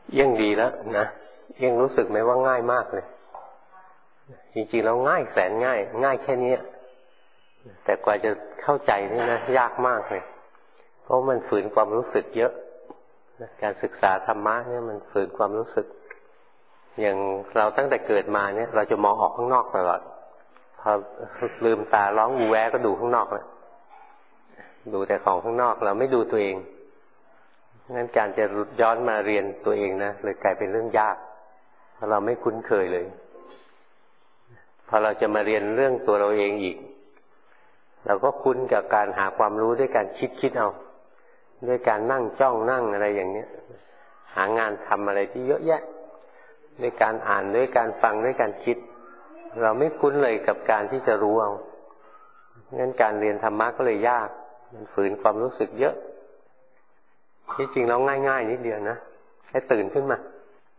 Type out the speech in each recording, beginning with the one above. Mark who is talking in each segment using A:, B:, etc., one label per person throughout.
A: ยิ่งดีแล้วนะยิ่งรู้สึกไหมว่าง่ายมากเลยจริงๆแล้วง่ายแสนง่ายง่ายแค่นี้แต่กว่าจะเข้าใจนี่นะยากมากเลยเพราะมันฝืนความรู้สึกเยอะการศึกษาธรรมะเนี่ยมันฝืนความรู้สึกอย่างเราตั้งแต่เกิดมาเนี่ยเราจะมองออกข้างนอกตลอดพอลืมตาร้องอูแวก็ดูข้างนอกแล้วดูแต่ของข้างนอกเราไม่ดูตัวเองงั้นการจะย้อนมาเรียนตัวเองนะเลยกลายเป็นเรื่องยากเพราะเราไม่คุ้นเคยเลยพอเราจะมาเรียนเรื่องตัวเราเองอีกเราก็คุ้นกับการหาความรู้ด้วยการคิดเอาด้วยการนั่งจ้องนั่งอะไรอย่างเนี้ยหางานทำอะไรที่เยอะแยะด้วยการอ่านด้วยการฟังด้วยการคิดเราไม่คุ้นเลยกับการที่จะรู้เอางั้นการเรียนธรรมะก็เลยยากมันฝืนความรู้สึกเยอะที่จริงแล้วง่ายๆนิดเดียวนะแค่ตื่นขึ้นมา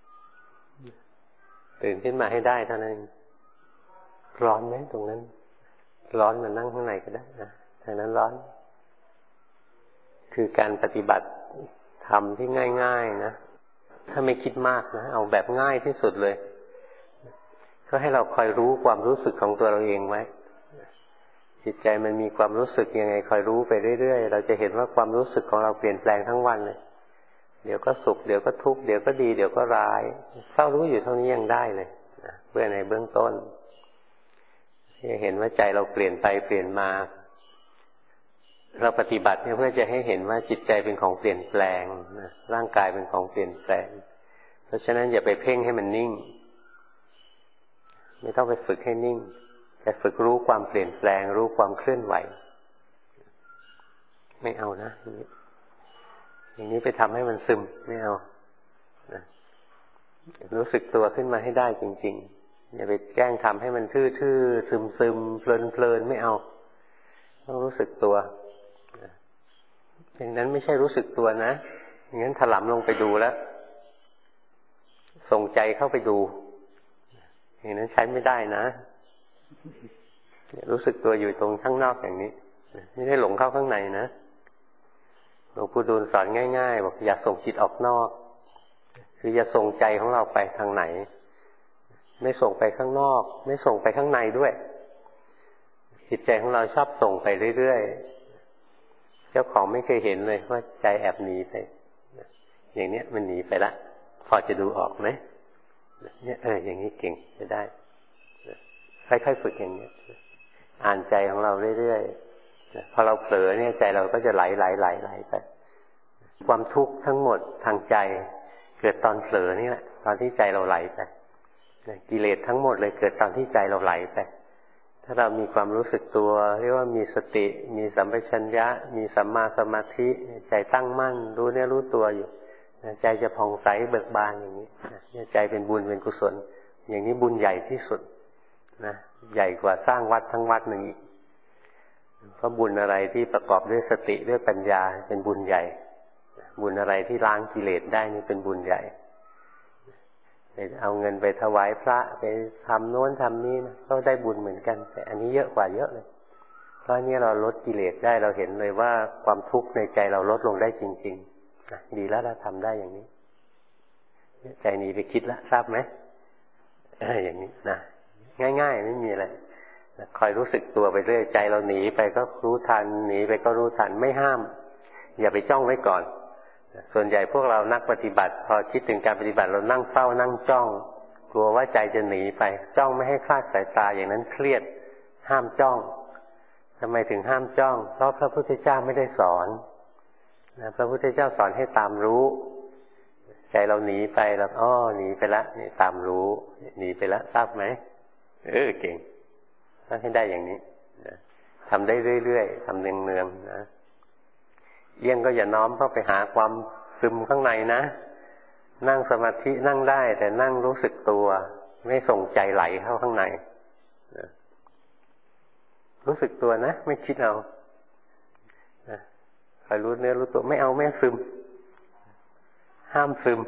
A: ให้ได้เท่านั้นร้อนไหมตรงนั้นร้อนมานั่งข้างในก็ได้นะทางนั้นร้อนคือการปฏิบัติธรรมที่ง่ายๆนะถ้าไม่คิดมากนะเอาแบบง่ายที่สุดเลยก็ให้เราคอยรู้ความรู้สึกของตัวเราเองไว้จิตใจมันมีความรู้สึกยังไงคอยรู้ไปเรื่อยๆเราจะเห็นว่าความรู้สึกของเราเปลี่ยนแปลงทั้งวันเลยเดี๋ยวก็สุขเดี๋ยวก็ทุกข์เดี๋ยวก็ดีเดี๋ยวก็ร้ายเฝ้ารู้อยู่เท่านี้ยังได้เลยนะเพื่อในเบื้องต้นจะเห็นว่าใจเราเปลี่ยนไปเปลี่ยนมาเราปฏิบัติเนี่ยเพื่อจะให้เห็นว่าจิตใจเป็นของเปลี่ยนแปลงนะร่างกายเป็นของเปลี่ยนแปลงเพราะฉะนั้นอย่าไปเพ่งให้มันนิ่งไม่ต้องไปฝึกให้นิ่งแต่ฝึกรู้ความเปลี่ยนแปลงรู้ความเคลื่อนไหวไม่เอานะอย่างนี้ไปทำให้มันซึมไม่เอานะรู้สึกตัวขึ้นมาให้ได้จริงๆอย่าไปแกล้งทำให้มันทื่อๆซึมๆเพลินๆไม่เอาต้องรู้สึกตัวอย่างนั้นไม่ใช่รู้สึกตัวนะอย่างนั้นถลำลงไปดูแล้วส่งใจเข้าไปดูอย่างนั้นใช้ไม่ได้นะรู้สึกตัวอยู่ตรงข้างนอกอย่างนี้ไม่ได้หลงเข้าข้างในนะหลวงปู่ดูลสอนง่ายๆบอกอย่าส่งจิตออกนอกคืออย่าส่งใจของเราไปทางไหนไม่ส่งไปข้างนอกไม่ส่งไปข้างในด้วยจิตใจของเราชอบส่งไปเรื่อยๆเจ้าของไม่เคยเห็นเลยว่าใจแอบหนีไปอย่างนี้มันหนีไปละพอจะดูออกไหมเนี่ยอย่างนี้เก่งจะได้ค่อยๆฝึกอย่างนี้อ่านใจของเราเรื่อยๆพอเราเผลอเนี่ยใจเราก็จะไหลไปความทุกข์ทั้งหมดทางใจเกิดตอนเผลอนี่แหละตอนที่ใจเราไหลไปกิเลสทั้งหมดเลยเกิดตอนที่ใจเราไหลไปถ้าเรามีความรู้สึกตัวเรียกว่ามีสติมีสัมปชัญญะมีสัมมาสมาธิใจตั้งมั่นรู้เนี่ยรู้ตัวอยู่ใจจะผ่องใสเบิกบานอย่างนี้ใจเป็นบุญเป็นกุศลอย่างนี้บุญใหญ่ที่สุดนะใหญ่กว่าสร้างวัดทั้งวัดหนึ่งอีกเพราะบุญอะไรที่ประกอบด้วยสติด้วยปัญญาเป็นบุญใหญ่บุญอะไรที่ล้างกิเลสได้นี่เป็นบุญใหญ่ไปเอาเงินไปถวายพระไปทำโน้นทำนี้นะก็ได้บุญเหมือนกันแต่อันนี้เยอะกว่าเยอะเลยเพราะนี่เราลดกิเลสได้เราเห็นเลยว่าความทุกข์ในใจเราลดลงได้จริงๆดีแล้วเราทำได้อย่างนี้ใจหนีไปคิดแล้วทราบไหมอย่างนี้นะง่ายๆไม่มีอะไรคอยรู้สึกตัวไปเรื่อยใจเราหนีไปก็รู้ทันหนีไปก็รู้ทันไม่ห้ามอย่าไปจ้องไว้ก่อนส่วนใหญ่พวกเรานักปฏิบัติพอคิดถึงการปฏิบัติเรานั่งเฝ้านั่งจ้องกลัวว่าใจจะหนีไปจ้องไม่ให้คลาดสายตาอย่างนั้นเครียดห้ามจ้องทำไมถึงห้ามจ้องเพราะพระพุทธเจ้าไม่ได้สอนนะพระพุทธเจ้าสอนให้ตามรู้ใจเราหนีไปแล้วหนีไปละนี่ตามรู้หนีไปละทราบไหมเก่งต้องให้ได้อย่างนี้ทำได้เรื่อยๆทำเนืองๆนะเยี่ยงก็อย่าน้อมเข้าไปหาความซึมข้างในนะนั่งสมาธินั่งได้แต่นั่งรู้สึกตัวไม่ส่งใจไหลเข้าข้างในรู้สึกตัวนะไม่คิดเอาคอยรู้เนื้อรู้ตัวไม่เอาไม่ซึมห้ามซึม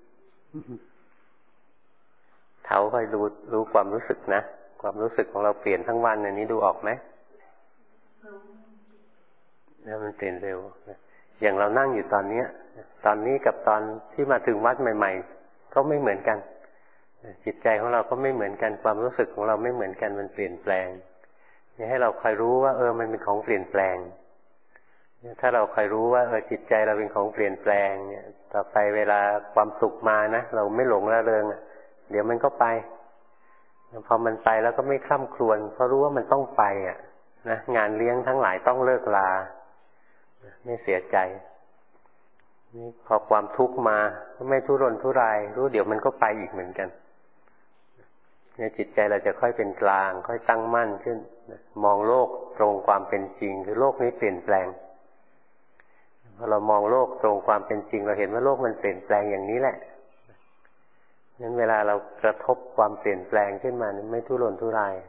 A: เท้าคอยรู้ความรู้สึกนะความรู้สึกของเราเปลี่ยนทั้งวันอันนี้ดูออกไหมแล้วมันเปลี่ยนเร็วอย่างเรานั่งอยู่ตอนนี้ตอนนี้กับตอนที่มาถึงวัดใหม่ๆก็ไม่เหมือนกันจิตใจของเราก็ไม่เหมือนกันความรู้สึกของเราไม่เหมือนกันมันเปลี่ยนแปลงนี่ให้เราคอยรู้ว่ามันเป็นของเปลี่ยนแปลงถ้าเราคอยรู้ว่าจิตใจเราเป็นของเปลี่ยนแปลงเนี่ยต่อไปเวลาความสุขมานะเราไม่หลงระเริงเดี๋ยวมันก็ไปพอมันไปแล้วก็ไม่คร่ำครวญเพราะรู้ว่ามันต้องไปนะงานเลี้ยงทั้งหลายต้องเลิกลาไม่เสียใจนี่พอความทุกข์มาก็ไม่ทุรนทุรายรู้เดี๋ยวมันก็ไปอีกเหมือนกันเนี่ยจิตใจเราจะค่อยเป็นกลางค่อยตั้งมั่นขึ้นมองโลกตรงความเป็นจริงคือโลกนี้เปลี่ยนแปลงพอเรามองโลกตรงความเป็นจริงเราเห็นว่าโลกมันเปลี่ยนแปลงอย่างนี้แหละงั้นเวลาเรากระทบความเปลี่ยนแปลงขึ้นมาไม่ทุรนทุราย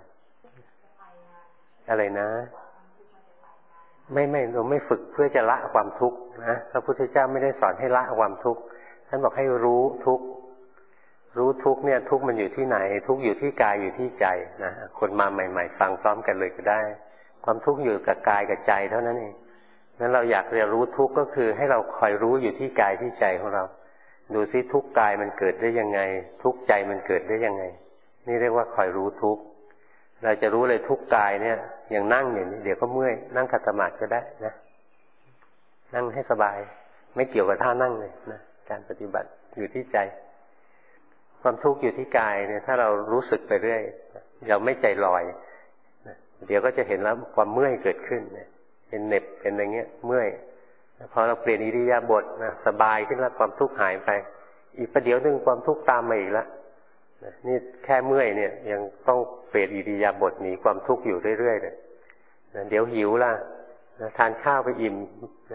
A: อะไรนะไม่เราไม่ฝึกเพื่อจะละความทุกข์นะพระพุทธเจ้าไม่ได้สอนให้ละความทุกข์ท่านบอกให้รู้ทุกข์รู้ทุกข์เนี่ยทุกข์มันอยู่ที่ไหนทุกข์อยู่ที่กายอยู่ที่ใจนะคนมาใหม่ๆฟังพร้อมกันเลยก็ได้ความทุกข์อยู่กับกายกับใจเท่านั้นเองนั้นเราอยากเรียนรู้ทุกข์ก็คือให้เราคอยรู้อยู่ที่กายที่ใจของเราดูซิทุกข์กายมันเกิดได้ยังไงทุกข์ใจมันเกิดได้ยังไงนี่เรียกว่าคอยรู้ทุกข์เราจะรู้เลยทุกข์กายเนี่ยอย่างนั่งอยู่นี่เดี๋ยวก็เมื่อยนั่งขัดสมาธิก็ได้นะนั่งให้สบายไม่เกี่ยวกับท่านั่งเลยนะการปฏิบัติอยู่ที่ใจความทุกข์อยู่ที่กายเนี่ยถ้าเรารู้สึกไปเรื่อยเราไม่ใจลอยเดี๋ยวก็จะเห็นแล้วความเมื่อยเกิดขึ้นเนี่ยเป็นเหน็บเป็นอะไรเงี้ยเมื่อยพอเราเปลี่ยนอิริยาบถนะสบายขึ้นแล้วความทุกข์หายไปอีกประเดี๋ยวนึงความทุกข์ตามมาอีกแล้วนี่แค่เมื่อยเนี่ยยังต้องเปลี่ยนอิริยาบถหนีความทุกข์อยู่เรื่อยๆเลยเดี๋ยวหิวล่ะทานข้าวไปอิ่มนะ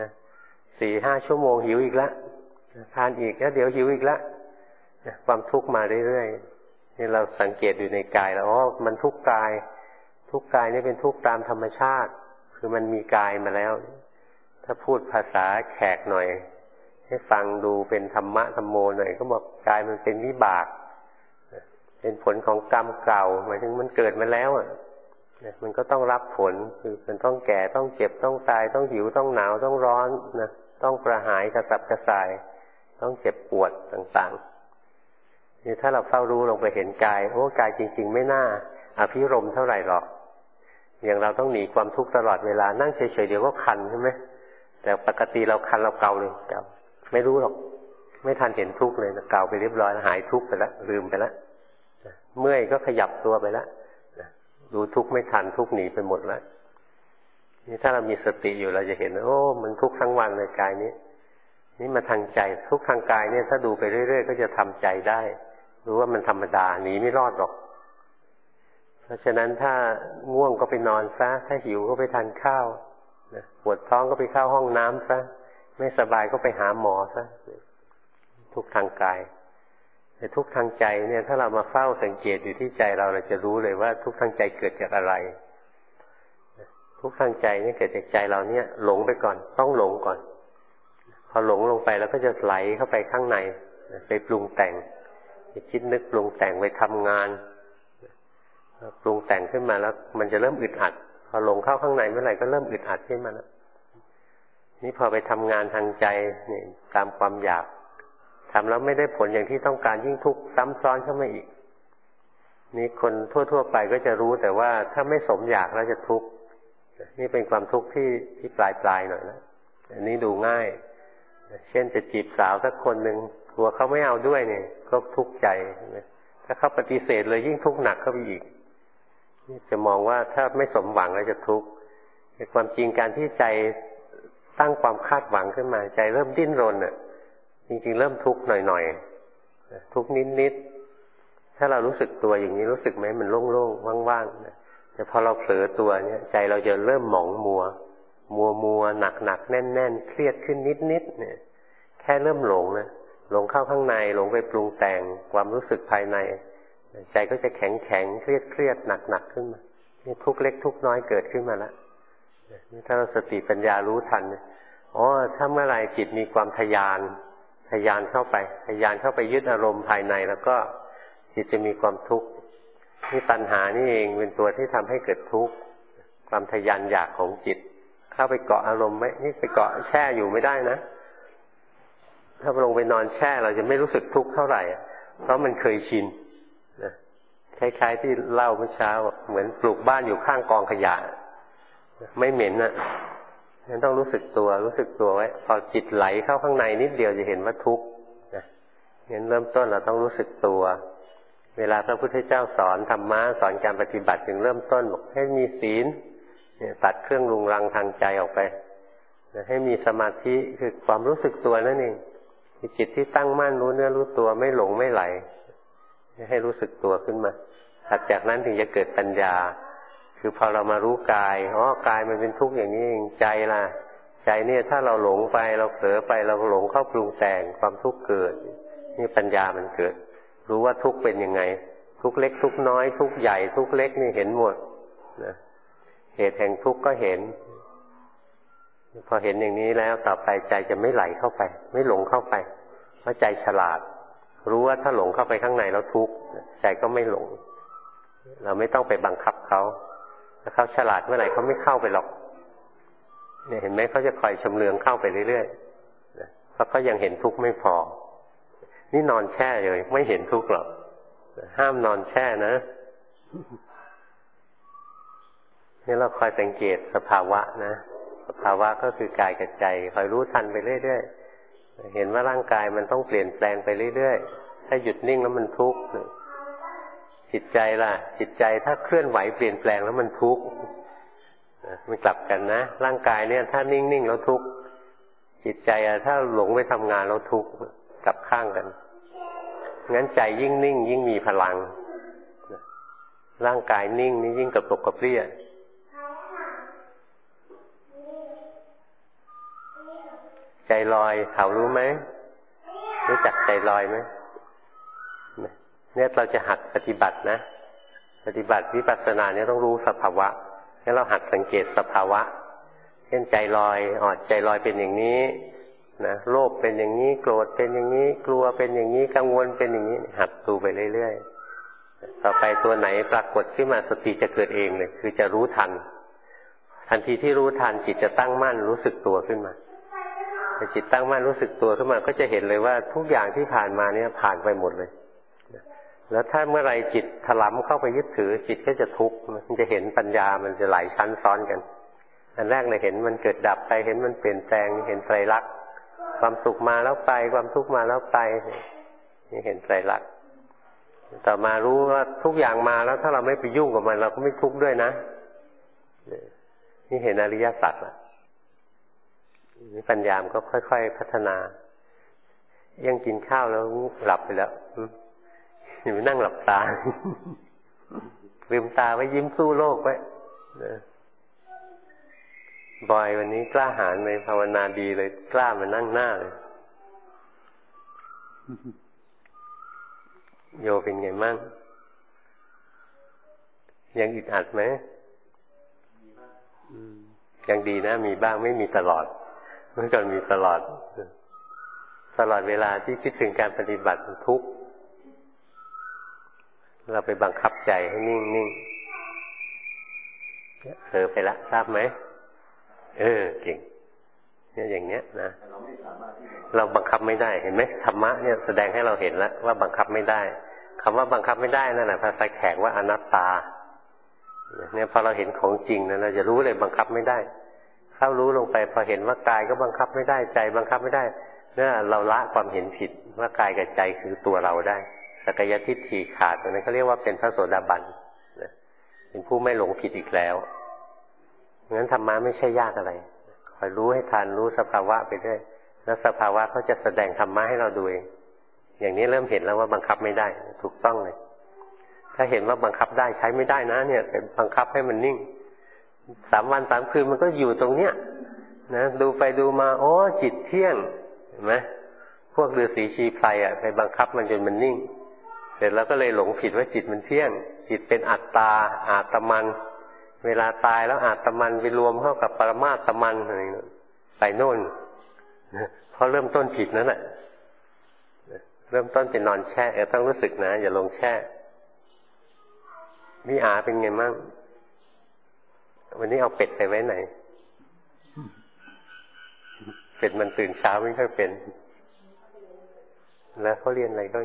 A: 4-5 ชั่วโมงหิวอีกแล้วทานอีกแล้วเดี๋ยวหิวอีกแล้วความทุกข์มาเรื่อยๆนี่เราสังเกตอยู่ในกายแล้วมันทุกข์กายทุกข์กายนี่เป็นทุกข์ตามธรรมชาติคือมันมีกายมาแล้วถ้าพูดภาษาแขกหน่อยให้ฟังดูเป็นธรรมะธรรมโมหน่อยก็บอกกายมันเป็นวิบากเป็นผลของกรรมเก่าหมายถึงมันเกิดมาแล้วมันก็ต้องรับผลคือมันต้องแก่ต้องเจ็บต้องตายต้องหิวต้องหนาวต้องร้อนนะต้องกระหายกระสับกระส่ายต้องเจ็บปวดต่างๆนี่ถ้าเราเฝ้ารู้ลงไปเห็นกายกายจริงๆไม่น่าอภิรมย์เท่าไหร่หรอกอย่างเราต้องหนีความทุกข์ตลอดเวลานั่งเฉยๆเดี๋ยวก็คันใช่ไหมแต่ปกติเราคันเราเกาเลยเกาไม่รู้หรอกไม่ทันเห็นทุกข์เลยนะเกาไปเรียบร้อยหายทุกข์ไปแล้วลืมไปแล้วเมื่อยก็ขยับตัวไปแล้วดูทุกข์ไม่ทันทุกข์หนีไปหมดแล้วนี่ถ้าเรามีสติอยู่เราจะเห็นมันทุกข์ทั้งวันเลยกายนี้นี่มาทางใจทุกข์ทางกายเนี่ยถ้าดูไปเรื่อยๆก็จะทำใจได้รู้ว่ามันธรรมดาหนีไม่รอดหรอกเพราะฉะนั้นถ้าง่วงก็ไปนอนซะถ้าหิวก็ไปทานข้าวปวดท้องก็ไปเข้าห้องน้ำซะไม่สบายก็ไปหาหมอซะทุกทางกายแต่ทุกทางใจเนี่ยถ้าเรามาเฝ้าสังเกตอยู่ที่ใจเราจะรู้เลยว่าทุกทางใจเกิดจากอะไรทุกทางใจนี่เกิดจากใจเราเนี่ยหลงไปก่อนต้องหลงก่อนพอหลงลงไปแล้วก็จะไหลเข้าไปข้างในไปปรุงแต่งไปคิดนึกปรุงแต่งไปทำงานปรุงแต่งขึ้นมาแล้วมันจะเริ่มอึดอัดพอหลงเข้าข้างในเมื่อไหร่ก็เริ่มอึดอัดขึ้นมาแล้วนี่พอไปทำงานทางใจนี่ตามความอยากทำแล้วไม่ได้ผลอย่างที่ต้องการยิ่งทุกข์ซ้ำซ้อนเข้ามาอีกนี่คนทั่วๆไปก็จะรู้แต่ว่าถ้าไม่สมอยากแล้วจะทุกข์นี่เป็นความทุกข์ที่ปลายๆหน่อยนะอันนี้ดูง่ายเช่นจะจีบสาวสักคนหนึ่งกลัวเขาไม่เอาด้วยเนี่ยก็ทุกข์ใจถ้าเขาปฏิเสธเลยยิ่งทุกข์หนักเข้าไปอีกนี่จะมองว่าถ้าไม่สมหวังแล้วจะทุกข์ในความจริงการที่ใจตั้งความคาดหวังขึ้นมาใจเริ่มดิ้นรนจริงๆเริ่มทุกข์หน่อยๆทุกข์นิดๆถ้าเรารู้สึกตัวอย่างนี้รู้สึกไหมมันโล่งๆว่างๆแต่พอเราเผลอตัวเนี่ยใจเราจะเริ่มหมองมัวหนักแน่นๆเครียดขึ้นนิดๆเนี่ยแค่เริ่มหลงนะหลงเข้าข้างในหลงไปปรุงแต่งความรู้สึกภายในใจก็จะแข็งเครียดหนักขึ้นมานี่ทุกข์เล็กทุกข์น้อยเกิดขึ้นมาแล้วถ้าเราสติปัญญารู้ทันถ้าเมื่อไหร่จิตมีความทะยานเข้าไปยึดอารมณ์ภายในแล้วก็จิตจะมีความทุกข์นี่ตัณหานี่เองเป็นตัวที่ทำให้เกิดทุกข์ความทะยานอยากของจิตเข้าไปเกาะอารมณ์ไว้นี่ไปเกาะแช่อยู่ไม่ได้นะถ้าลงไปนอนแช่เราจะไม่รู้สึกทุกข์เท่าไหร่เพราะมันเคยชินนะคล้ายๆที่เล่าเมื่อเช้าเหมือนปลูกบ้านอยู่ข้างกองขยะไม่เหม็นนะงั้นต้องรู้สึกตัวไว้พอจิตไหลเข้าข้างในนิดเดียวจะเห็นว่าทุกข์นะงั้นเริ่มต้นเราต้องรู้สึกตัวเวลาพระพุทธเจ้าสอนธรรมะสอนการปฏิบัติถึงเริ่มต้นบอกให้มีศีลตัดเครื่องรุงรังทางใจออกไปให้มีสมาธิคือความรู้สึกตัวนั่นเองมีจิตที่ตั้งมั่นรู้เนื้อรู้ตัวไม่หลงไม่ไหลให้รู้สึกตัวขึ้นมาถัดจากนั้นถึงจะเกิดปัญญาคือพอเรามารู้กายกายมันเป็นทุกข์อย่างนี้เองใจล่ะใจเนี่ยถ้าเราหลงไปเราเผลอไปเราหลงเข้าปรุงแต่งความทุกข์เกิดนี่ปัญญามันเกิดรู้ว่าทุกข์เป็นยังไงทุกข์เล็กทุกข์น้อยทุกข์ใหญ่ทุกข์เล็กนี่เห็นหมดนะเหตุแห่งทุกข์ก็เห็นพอเห็นอย่างนี้แล้วต่อไปใจจะไม่ไหลเข้าไปไม่หลงเข้าไปเพราะใจฉลาดรู้ว่าถ้าหลงเข้าไปข้างในแล้วทุกข์ใจก็ไม่หลงเราไม่ต้องไปบังคับเขาถ้าเขาฉลาดเมื่อไหร่เขาไม่เข้าไปหรอกเนี่ยเห็นไหมเขาจะคอยชำเลืองเข้าไปเรื่อยๆเพราะเขายังเห็นทุกข์ไม่พอนี่นอนแช่เลยไม่เห็นทุกข์หรอกห้ามนอนแช่นะนี่เราคอยสังเกตสภาวะนะสภาวะก็คือกายกับใจคอยรู้ทันไปเรื่อยๆเห็นว่าร่างกายมันต้องเปลี่ยนแปลงไปเรื่อยๆถ้าหยุดนิ่งแล้วมันทุกข์จิตใจล่ะจิตใจถ้าเคลื่อนไหวเปลี่ยนแปลงแล้วมันทุกข์มันกลับกันนะร่างกายเนี่ยถ้านิ่งๆแล้วทุกข์จิตใจถ้าหลงไปทำงานแล้วทุกข์กลับข้างกันงั้นใจยิ่งนิ่งยิ่งมีพลังร่างกายนิ่งนี่ยิ่งกระปรกกระเปรี้ยใจลอยเขารู้ไหมรู้จักใจลอยไหมเนี่ยเราจะหัดปฏิบัตินะปฏิบัติวิปัสสนาเนี่ยต้องรู้สภาวะให้เราหัดสังเกตสภาวะเช่นใจลอยใจลอยเป็นอย่างนี้นะโลภเป็นอย่างนี้โกรธเป็นอย่างนี้กลัวเป็นอย่างนี้กังวลเป็นอย่างนี้หัดดูไปเรื่อยๆต่อไปตัวไหนปรากฏขึ้นมาสติจะเกิดเองเลยคือจะรู้ทันทันทีที่รู้ทันจิตจะตั้งมั่นรู้สึกตัวขึ้นมาแต่จิตตั้งมั่นรู้สึกตัวขึ้นมาก็จะเห็นเลยว่าทุกอย่างที่ผ่านมาเนี่ยผ่านไปหมดเลยแล้วถ้าเมื่อไรจิตถลำเข้าไปยึดถือจิตก็จะทุกข์มันจะเห็นปัญญามันจะหลายชั้นซ้อนกันอันแรกเลยเห็นมันเกิดดับไปเห็นมันเปลี่ยนแปลงเห็นไตรลักษณ์ความสุขมาแล้วไปความทุกข์มาแล้วไปนี่เห็นไตรลักษณ์ต่อมารู้ว่าทุกอย่างมาแล้วถ้าเราไม่ไปยุ่งกับมันเราก็ไม่ทุกข์ด้วยนะนี่เห็นอริยสัจอ่ะนี่ปัญญามันก็ค่อยๆพัฒนายังกินข้าวแล้วหลับไปแล้วอยู่นั่งหลับตาลืมตาไว้ยิ้มสู้โลกไว้บอยวันนี้กล้าหาญเลยภาวนาดีเลยกล้ามานั่งหน้าเลยโยเป็นไงมั่งยังอึดอัดไหมยังดีนะมีบ้างไม่มีตลอดเมื่อก่อนมีตลอดเวลาที่คิดถึงการปฏิบัติทุกข์เราไปบังคับใจให้นิ่งๆเผลอไปละทราบไหมเก่งเนี่ยอย่างเนี้ยนะเราบังคับไม่ได้เห็นไหมธรรมะเนี่ยแสดงให้เราเห็นแล้วว่าบังคับไม่ได้คำว่าบังคับไม่ได้นั่นแหละภาษาแขกว่าอนัตตาเนี่ยพอเราเห็นของจริงนะเราจะรู้เลยบังคับไม่ได้เข้ารู้ลงไปพอเห็นว่ากายก็บังคับไม่ได้ใจบังคับไม่ได้เนี่ยเราละความเห็นผิดว่ากายกับใจคือตัวเราได้สักกายทิฏฐิขาดตรงนั้นเขาเรียกว่าเป็นพระโสดาบันเป็นผู้ไม่หลงผิดอีกแล้วงั้นธรรมะไม่ใช่ยากอะไรคอยรู้ให้ทันรู้สภาวะไปด้วยแล้วสภาวะเขาจะแสดงธรรมะให้เราดูเองอย่างนี้เริ่มเห็นแล้วว่าบังคับไม่ได้ถูกต้องเลยถ้าเห็นว่าบังคับได้ใช้ไม่ได้นะเนี่ยเป็นบังคับให้มันนิ่ง3 วัน 3 คืนมันก็อยู่ตรงเนี้ยนะดูไปดูมาจิตเที่ยงเห็นไหมพวกฤาษีชีไพรไปบังคับมันจนมันนิ่งเสร็จแล้วก็เลยหลงผิดว่าจิตมันเที่ยงจิตเป็นอัตตาอาตมันเวลาตายแล้วอาตมันไปรวมเข้ากับปรมาตมันอะไรไปโน่นเพราะเริ่มต้นผิดนั่นแหละเริ่มต้นจะนอนแช่ต้องรู้สึกนะอย่าลงแช่วิอาเป็นไงมั่งวันนี้เอาเป็ดไปไว้ไหนเป็ดมันตื่นเช้าไม่ค่อยเป็นแล้วเขาเรียนอะไรก็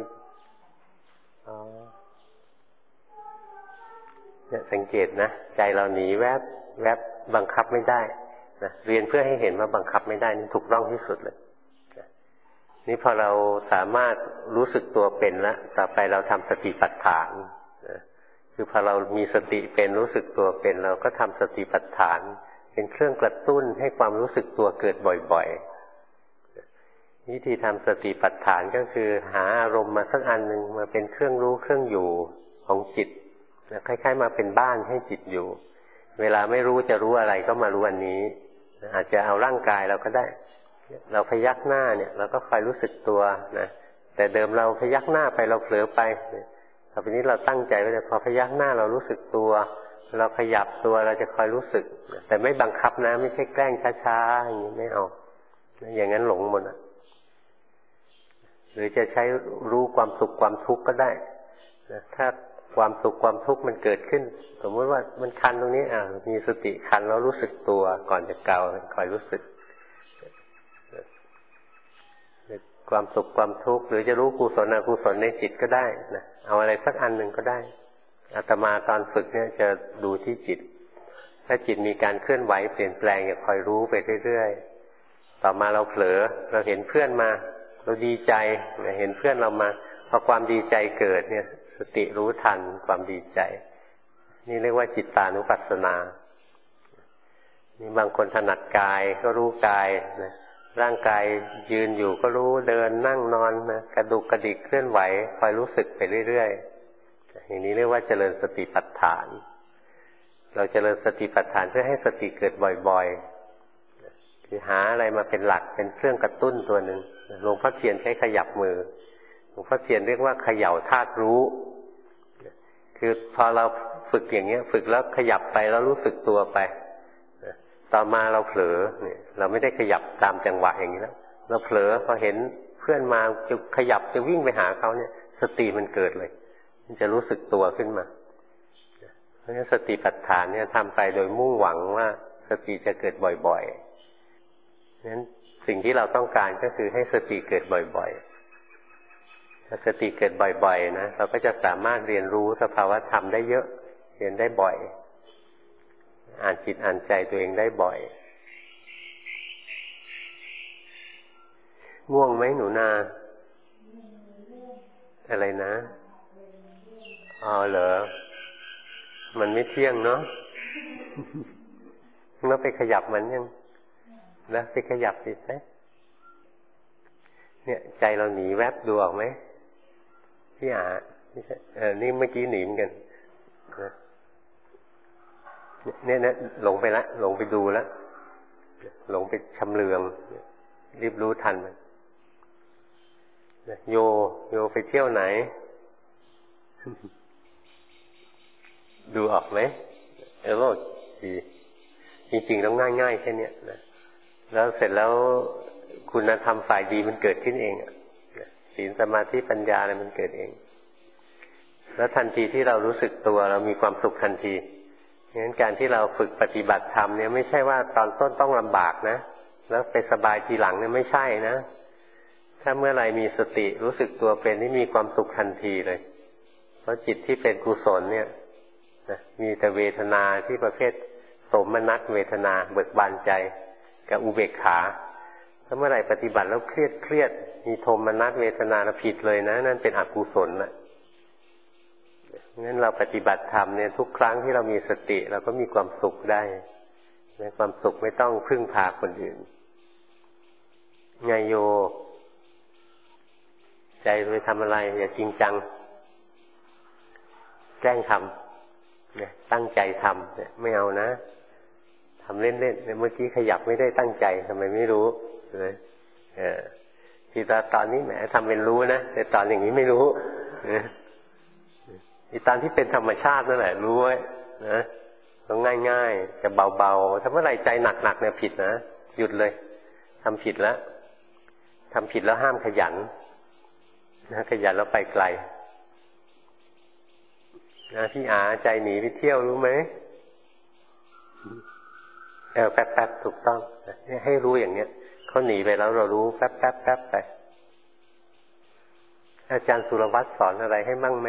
A: เนี่ยสังเกตนะใจเราหนีแวบแวบบังคับไม่ได้นะเรียนเพื่อให้เห็นว่าบังคับไม่ได้นี่ถูกต้องที่สุดเลยนี่พอเราสามารถรู้สึกตัวเป็นแล้วต่อไปเราทำสติปัฏฐานนะคือพอเรามีสติเป็นรู้สึกตัวเป็นเราก็ทำสติปัฏฐานเป็นเครื่องกระตุ้นให้ความรู้สึกตัวเกิดบ่อยๆวิธีทำสติปัฏฐานก็คือหาอารมณ์มาสักอันหนึ่งมาเป็นเครื่องรู้เครื่องอยู่ของจิตคล้ายๆมาเป็นบ้านให้จิตอยู่เวลาไม่รู้จะรู้อะไรก็มารู้อันนี้อาจจะเอาร่างกายเราก็ได้เราพยักหน้าเนี่ยเราก็คอยรู้สึกตัวนะแต่เดิมเราพยักหน้าไปเราเผลอไปต่อไปนี้เราตั้งใจไว้เลยพอพยักหน้าเรารู้สึกตัวเราขยับตัวเราจะคอยรู้สึกแต่ไม่บังคับนะไม่ใช่แกล้งช้าๆอย่างนี้ไม่เอาอย่างนั้นหลงหมดหรือจะใช้รู้ความสุขความทุกข์ก็ได้ถ้าความสุขความทุกข์มันเกิดขึ้นสมมติว่ามันคันตรงนี้มีสติคันแล้วรู้สึกตัวก่อนจะเกาคอยรู้สึกความสุขความทุกข์หรือจะรู้กุศลอกุศลในจิตก็ได้นะเอาอะไรสักอันหนึ่งก็ได้อาตมาตอนฝึกเนี่ยจะดูที่จิตถ้าจิตมีการเคลื่อนไหวเปลี่ยนแปลงอย่าคอยรู้ไปเรื่อยๆต่อมาเราเผลอเราเห็นเพื่อนมาเราดีใจเห็นเพื่อนเรามาพอความดีใจเกิดเนี่ยสติรู้ทันความดีใจนี่เรียกว่าจิตตานุปัสสนานี่บางคนถนัดกายก็รู้กายนะร่างกายยืนอยู่ก็รู้เดินนั่งนอนนะกระดุกกระดิกเคลื่อนไหวคอยรู้สึกไปเรื่อยๆอย่างนี้เรียกว่าเจริญสติปัฏฐานเราเจริญสติปัฏฐานเพื่อให้สติเกิดบ่อยๆคือหาอะไรมาเป็นหลักเป็นเครื่องกระตุ้นตัวหนึ่งหลวงพ่อเทียนใช้ขยับมือหลวงพ่อเทียนเรียกว่าเขย่าธาตุรู้คือพอเราฝึกอย่างเงี้ยฝึกแล้วขยับไปแล้วรู้สึกตัวไปต่อมาเราเผลอเนี่ยเราไม่ได้ขยับตามจังหวะอย่างนี้แล้วเราเผลอพอเห็นเพื่อนมาจะขยับจะวิ่งไปหาเขาเนี่ยสติมันเกิดเลยมันจะรู้สึกตัวขึ้นมาเพราะฉะนั้นสติปัฏฐานเนี่ยทำไปโดยมุ่งหวังว่าสติจะเกิดบ่อยๆนั้นสิ่งที่เราต้องการก็คือให้สติเกิดบ่อยๆถ้าสติเกิดบ่อยๆนะเราก็จะสามารถเรียนรู้สภาวะธรรมได้เยอะเรียนได้บ่อยอ่านจิตอ่านใจตัวเองได้บ่อยง่วงไหมหนูนาอะไรนะอ๋อเหรอมันไม่เที่ยงเนาะแล้วไปขยับมันยังแล้วไปขยับสิเนี่ยใจเราหนีแวบดูออกไหมพี่นี่เมื่อกี้หนีเหมือนกันเนี่ยหลงไปละหลงไปดูละหลงไปชำเลืองรีบรู้ทันมันโยไปเที่ยวไหนดูออกไหมดีจริงๆต้องง่ายๆแค่นี้นะแล้วเสร็จแล้วคุณธรรมฝ่ายดีมันเกิดขึ้นเองศีลสมาธิปัญญาอะไรมันเกิดเองแล้วทันทีที่เรารู้สึกตัวเรามีความสุขทันทีงั้นการที่เราฝึกปฏิบัติธรรมเนี่ยไม่ใช่ว่าตอนต้นต้องลำบากนะแล้วไปสบายทีหลังเนี่ยไม่ใช่นะถ้าเมื่อไหร่มีสติรู้สึกตัวเป็นนี่มีความสุขทันทีเลยเพราะจิตที่เป็นกุศลเนี่ยมีแต่เวทนาที่ประเภทโสมนัสเวทนาเบิกบานใจกับอุเบกขาถ้าเมื่อไหร่ปฏิบัติแล้วเครียดมีโทมนัสเวทนาแล้วผิดเลยนะนั่นเป็นอกุศลนะงั้นเราปฏิบัติธรรมเนี่ยทุกครั้งที่เรามีสติเราก็มีความสุขได้ความสุขไม่ต้องพึ่งพาคนอื่นไงโยใจไปทำอะไรอย่าจริงจังแกล้งทำเนี่ยตั้งใจทำเนี่ยไม่เอานะทำเล่นๆเมื่อกี้ขยับไม่ได้ตั้งใจทำไมไม่รู้เลยทีตอนนี้แหมทำเป็นรู้นะแต่ตอนอย่างนี้ไม่รู้ตอนที่เป็นธรรมชาตินั่นแหละรู้ไว้นะต้องง่ายๆจะเบาๆถ้าเมื่อไรใจหนักๆเนี่ยผิดนะหยุดเลยทำผิดแล้วห้ามขยันนะขยันแล้วไปไกลนะพี่ใจหนีไปเที่ยวรู้ไหมแป๊บๆถูกต้องให้รู้อย่างเนี้ยเขาหนีไปแล้วเรารู้แป๊บไปอาจารย์สุรวัตรสอนอะไรให้มั่งไหม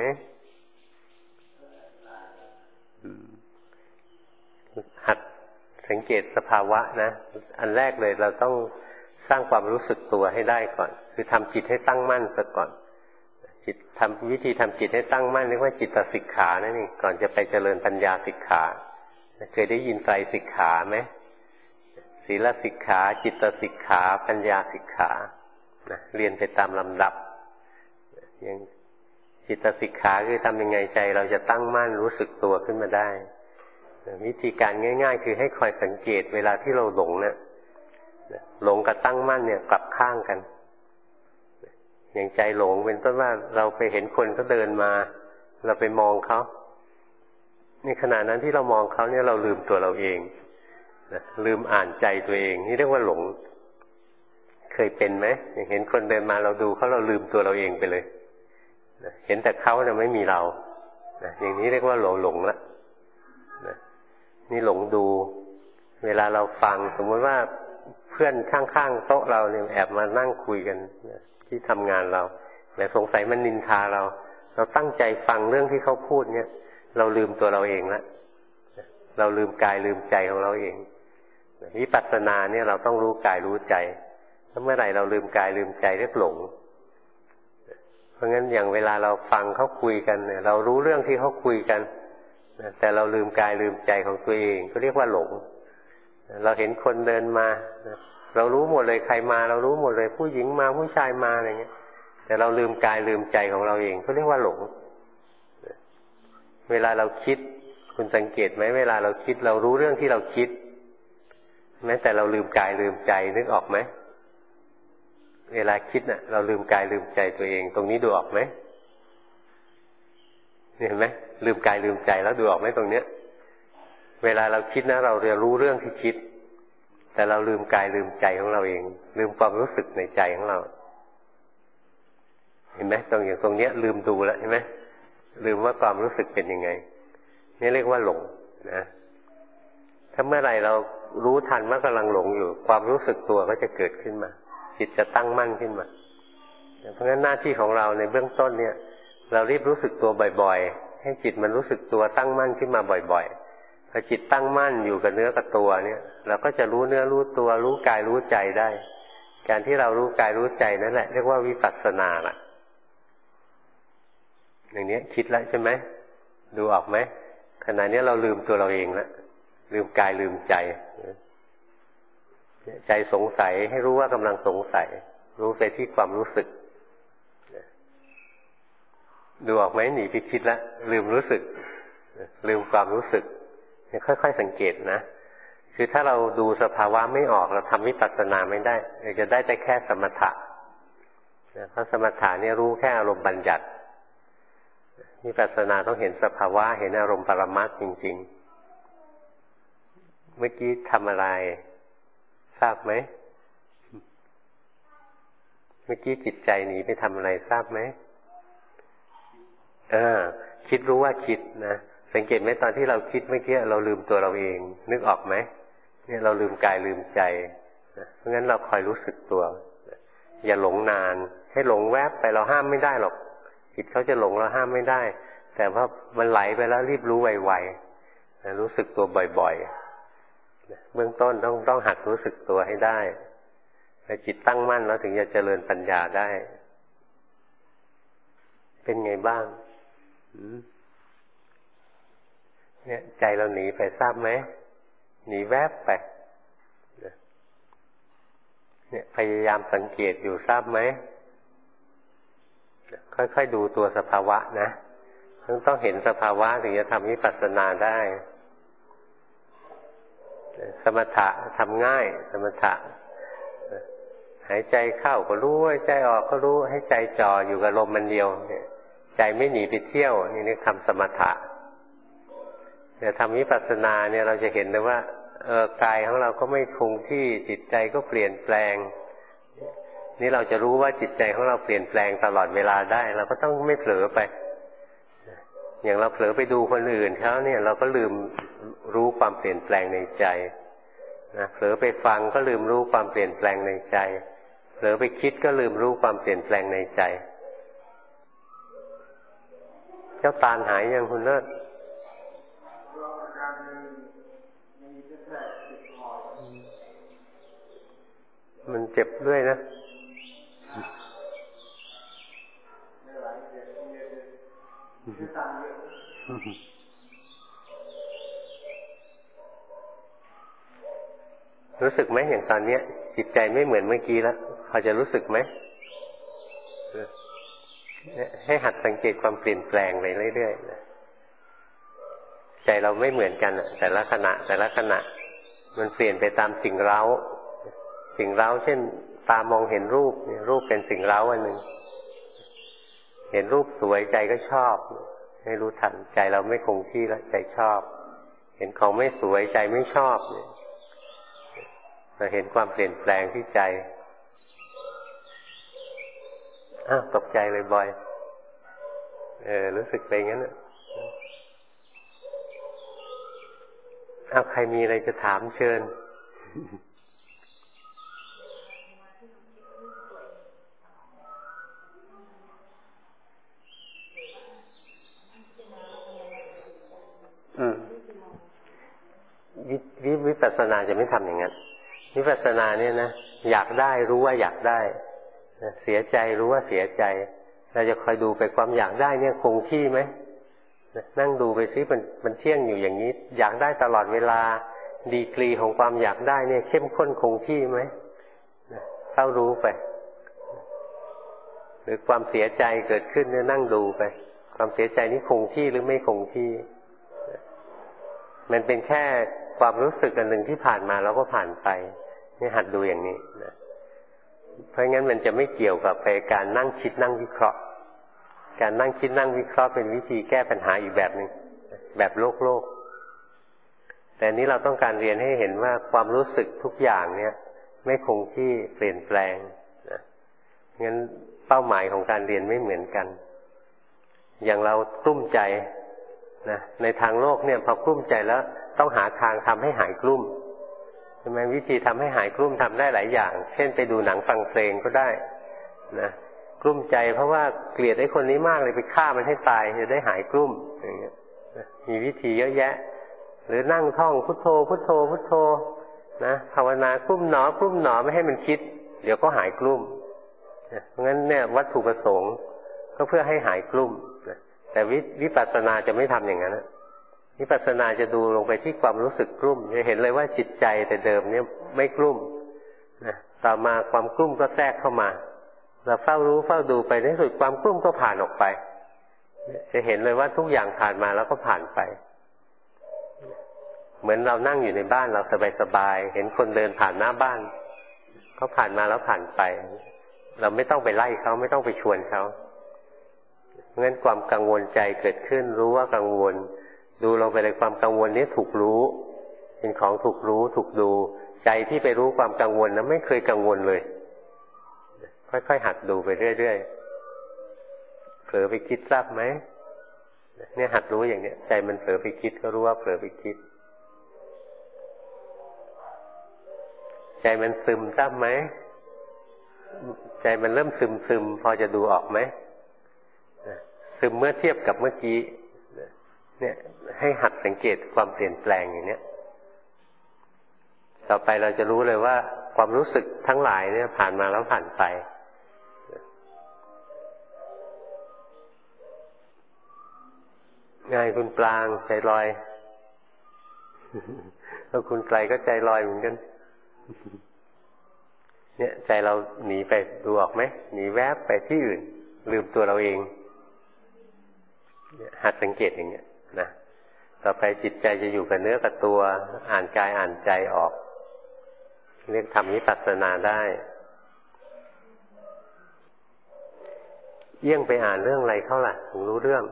A: หัดสังเกตสภาวะนะอันแรกเลยเราต้องสร้างความรู้สึกตัวให้ได้ก่อนคือทำจิตให้ตั้งมั่นซะก่อนจิตทำวิธีทำจิตให้ตั้งมั่นเรียกว่าจิตสิกขานั่นเองก่อนจะไปเจริญปัญญาสิกขาเคยได้ยินไตรสิกขาไหมศีลสิกขาจิตสิกขาปัญญาสิกขาเรียนไปตามลำดับอย่างจิตสิกขาคือทำยังไงใจเราจะตั้งมั่นรู้สึกตัวขึ้นมาได้วิธีการง่ายๆคือให้คอยสังเกตเวลาที่เราหลงเนี่ยหลงกับตั้งมั่นเนี่ยกลับข้างกันอย่างใจหลงเป็นต้นว่าเราไปเห็นคนเขาเดินมาเราไปมองเขาในขณะนั้นที่เรามองเขาเนี่ยเราลืมตัวเราเองลืมอ่านใจตัวเองนี่เรียกว่าหลงเคยเป็นไหมอย่างเห็นคนเดินมาเราดูเขาเราลืมตัวเราเองไปเลยเห็นแต่เขาเนี่ยไม่มีเราอย่างนี้เรียกว่าหลงละนี่หลงดูเวลาเราฟังสมมติว่าเพื่อนข้างๆโต๊ะเราเนี่ยแอบมานั่งคุยกันที่ทำงานเราแต่สงสัยมันนินทาเราตั้งใจฟังเรื่องที่เขาพูดเนี่ยเราลืมตัวเราเองละเราลืมกายลืมใจของเราเองวิปัสสนาเนี่ยเราต้องรู้กายรู้ใจถ้าเมื่อไหร่เราลืมกายลืมใจเรียกหลงเพราะงั้นอย่างเวลาเราฟังเขาคุยกันเนี่ยเรารู้เรื่องที่เขาคุยกันแต่เราลืมกายลืมใจของตัวเองก็เรียกว่าหลงเราเห็นคนเดินมาเรารู้หมดเลยใครมาเรารู้หมดเลยผู้หญิงมาผู้ชายมาอะไรเงี้ยแต่เราลืมกายลืมใจของเราเองก็เรียกว่าหลงเวลาเราคิดคุณสังเกตไหมเวลาเราคิดเรารู้เรื่องที่เราคิดแม้แต่เราลืมกายลืมใจนึกออกไหมเวลาคิดน่ะเราลืมกายลืมใจตัวเองตรงนี้ดูออกไหมเห็นไหมลืมกายลืมใจแล้วดูออกไหมตรงเนี้ยเวลาเราคิดนะเราเรียนรู้เรื่องที่คิดแต่เราลืมกายลืมใจของเราเองลืมความรู้สึกในใจของเราเห็นไหมตรงอย่างตรงเนี้ยลืมดูแล้วเห็นไหมลืมว่าความรู้สึกเป็นยังไงนี่เรียกว่าหลงนะถ้าเมื่อไหร่เรารู้ทันว่ากำลังหลงอยู่ความรู้สึกตัวก็จะเกิดขึ้นมาจิตจะตั้งมั่นขึ้นมาเพราะงั้นหน้าที่ของเราในเบื้องต้นเนี่ยเรารีบรู้สึกตัวบ่อยๆให้จิตมันรู้สึกตัวตั้งมั่นขึ้นมาบ่อยๆพอจิตตั้งมั่นอยู่กับเนื้อกับตัวเนี่ยเราก็จะรู้เนื้อรู้ตัวรู้กายรู้ใจได้การที่เรารู้กายรู้ใจนั่นแหละเรียกว่าวิปัสสนาล่ะอย่างนี้คิดแล้วใช่ไหมดูออกไหมขณะนี้เราลืมตัวเราเองแล้วลืมกายลืมใจใจสงสัยให้รู้ว่ากำลังสงสัยรู้ไปที่ความรู้สึกดูออกไหมหนีไปคิดแล้วลืมรู้สึกลืมความรู้สึกค่อยๆสังเกตนะคือถ้าเราดูสภาวะไม่ออกเราทำวิปัสสนาไม่ได้จะได้แต่แค่สมถะเพราะสมถะเนี่ยรู้แค่อารมณ์บัญญัติวิปัสสนาต้องเห็นสภาวะเห็นอารมณ์ปรมัตถ์จริงๆเมื่อกี้ทำอะไรทราบไหมเมื่อกี้จิตใจหนีไปทำอะไรทราบไหมคิดรู้ว่าคิดนะสังเกตไหมตอนที่เราคิดเมื่อกี้เราลืมตัวเราเองนึกออกไหมเนี่ยเราลืมกายลืมใจเพราะงั้นเราคอยรู้สึกตัวอย่าหลงนานให้หลงแวบไปเราห้ามไม่ได้หรอกจิตเขาจะหลงเราห้ามไม่ได้แต่ว่ามันไหลไปแล้วรีบรู้ไวๆรู้สึกตัวบ่อยๆเบื้องต้นต้องหัดรู้สึกตัวให้ได้แต่จิตตั้งมั่นแล้วถึงจะเจริญปัญญาได้เป็นไงบ้างเนี่ยใจเราหนีไปทราบไหมหนีแวบไปเนี่ยพยายามสังเกตอยู่ทราบไหมค่อยๆดูตัวสภาวะนะต้องเห็นสภาวะถึงจะทำวิปัสสนาได้สมถะทำง่ายสมถะหายใจเข้าก็รู้หายใจออกก็รู้ให้ใจจ่ออยู่กับลมมันเดียวใจไม่หนีไปเที่ยวนี่ทำสมถะแต่ทำวิปัสสนาเนี่ยเราจะเห็นเลยว่ากายของเราก็ไม่คงที่จิตใจก็เปลี่ยนแปลงนี่เราจะรู้ว่าจิตใจของเราเปลี่ยนแปลงตลอดเวลาได้เราก็ต้องไม่เผลอไปอย่างเราเผลอไปดูคนอื่นเขาเนี่ยเราก็ลืมรู้ความเปลี่ยนแปลงในใจนะเผลอไปฟังก็ลืมรู้ความเปลี่ยนแปลงในใจเผลอไปคิดก็ลืมรู้ความเปลี่ยนแปลงในใจเจ้าตาลหายยังคุณเลิศมันเจ็บด้วยนะรู้สึกไหมอย่างตอนนี้จิตใจไม่เหมือนเมื่อกี้แล้วพอจะรู้สึกไหมให้หัดสังเกตความเปลี่ยนแปลงไปเรื่อยๆใจเราไม่เหมือนกันแต่ละขณะมันเปลี่ยนไปตามสิ่งเร้าเช่นตามองเห็นรูปรูปเป็นสิ่งเร้าอันหนึ่งเห็นรูปสวยใจก็ชอบให้รู้ทันใจเราไม่คงที่แล้วใจชอบเห็นของไม่สวยใจไม่ชอบเราเห็นความเปลี่ยนแปลงที่ใจตกใจเลยบ่อยรู้สึกไปงั้นใครมีอะไรจะถามเชิญวิปัสสนาจะไม่ทำอย่างนั้นวิปัสสนาเนี่ยนะอยากได้รู้ว่าอยากได้เสียใจรู้ว่าเสียใจเราจะคอยดูไปความอยากได้เนี่ยคงที่ไหมนั่งดูไปซิมันเที่ยงอยู่อย่างนี้อยากได้ตลอดเวลาดีกรีของความอยากได้เนี่ยเข้มข้นคงที่ไหมเฝ้ารู้ไปหรือความเสียใจเกิดขึ้นเนี่ยนั่งดูไปความเสียใจนี้คงที่หรือไม่คงที่มันเป็นแค่ความรู้สึกอันหนึ่งที่ผ่านมาแล้วก็ผ่านไปนี่หัดดูอย่างนี้นะเพราะงั้นมันจะไม่เกี่ยวกับไปการนั่งคิดนั่งวิเคราะห์การนั่งคิดนั่งวิเคราะห์เป็นวิธีแก้ปัญหาอีกแบบหนึ่งแบบโลกแต่นี้เราต้องการเรียนให้เห็นว่าความรู้สึกทุกอย่างเนี่ยไม่คงที่เปลี่ยนแปลงนะงั้นเป้าหมายของการเรียนไม่เหมือนกันอย่างเรากลุ้มใจนะในทางโลกเนี่ยพอกลุ้มใจแล้วต้องหาทางทำให้หายกลุ้มใช่ไหมวิธีทำให้หายกลุ้มทำได้หลายอย่างเช่นไปดูหนังฟังเพลงก็ได้นะกลุ้มใจเพราะว่าเกลียดไอ้คนนี้มากเลยไปฆ่ามันให้ตายจะได้หายกลุ้มอย่างเงี้ยมีวิธีเยอะแยะหรือนั่งท่องพุทโธพุทโธพุทโธนะภาวนากลุ้มหนอไม่ให้มันคิดเดี๋ยวก็หายกลุ้มเพราะงั้นเนี่ยวัตถุประสงค์ก็เพื่อให้หายกลุ้มแต่วิปัสสนาจะไม่ทำอย่างนั้นวิปัสสนาจะดูลงไปที่ความรู้สึกกลุ้มจะเห็นเลยว่าจิตใจแต่เดิมเนี่ยไม่กลุ้มนะต่อมาความกลุ้มก็แทรกเข้ามาเราเฝ้ารู้เฝ้าดูไปในสุดความกลุ้มก็ผ่านออกไปจะเห็นเลยว่าทุกอย่างผ่านมาแล้วก็ผ่านไปเหมือนเรานั่งอยู่ในบ้านเราสบายๆเห็นคนเดินผ่านหน้าบ้านเขาผ่านมาแล้วผ่านไปเราไม่ต้องไปไล่เขาไม่ต้องไปชวนเขาเพราะงั้นความกังวลใจเกิดขึ้นรู้ว่ากังวลดูลงไปในความกังวลนี้ถูกรู้เป็นของถูกรู้ถูกดูใจที่ไปรู้ความกังวลนั้นไม่เคยกังวลเลยค่อยๆหัดดูไปเรื่อยๆเผลอไปคิดทราบไหมเนี่ยหัดรู้อย่างเนี้ยใจมันเผลอไปคิดก็รู้ว่าเผลอไปคิดใจมันซึมทราบไหมใจมันเริ่มซึมพอจะดูออกไหมซึมเมื่อเทียบกับเมื่อกี้เนี่ยให้หัดสังเกตความเปลี่ยนแปลงอย่างเนี้ยต่อไปเราจะรู้เลยว่าความรู้สึกทั้งหลายเนี่ยผ่านมาแล้วผ่านไปง่ายคุณปลางใจลอยแล้วคุณไกลก็ใจลอยเหมือนกันเนี่ยใจเราหนีไปดูออกไหมหนีแวบไปที่อื่นลืมตัวเราเองหัดสังเกตอย่างเงี้ยนะต่อไปจิตใจจะอยู่กับเนื้อกับตัวอ่านกายอ่านใจออกเรียกทำวิปัสสนาได้เยี่ยงไปอ่านเรื่องอะไรเข้าล่ะถึงรู้เรื่อง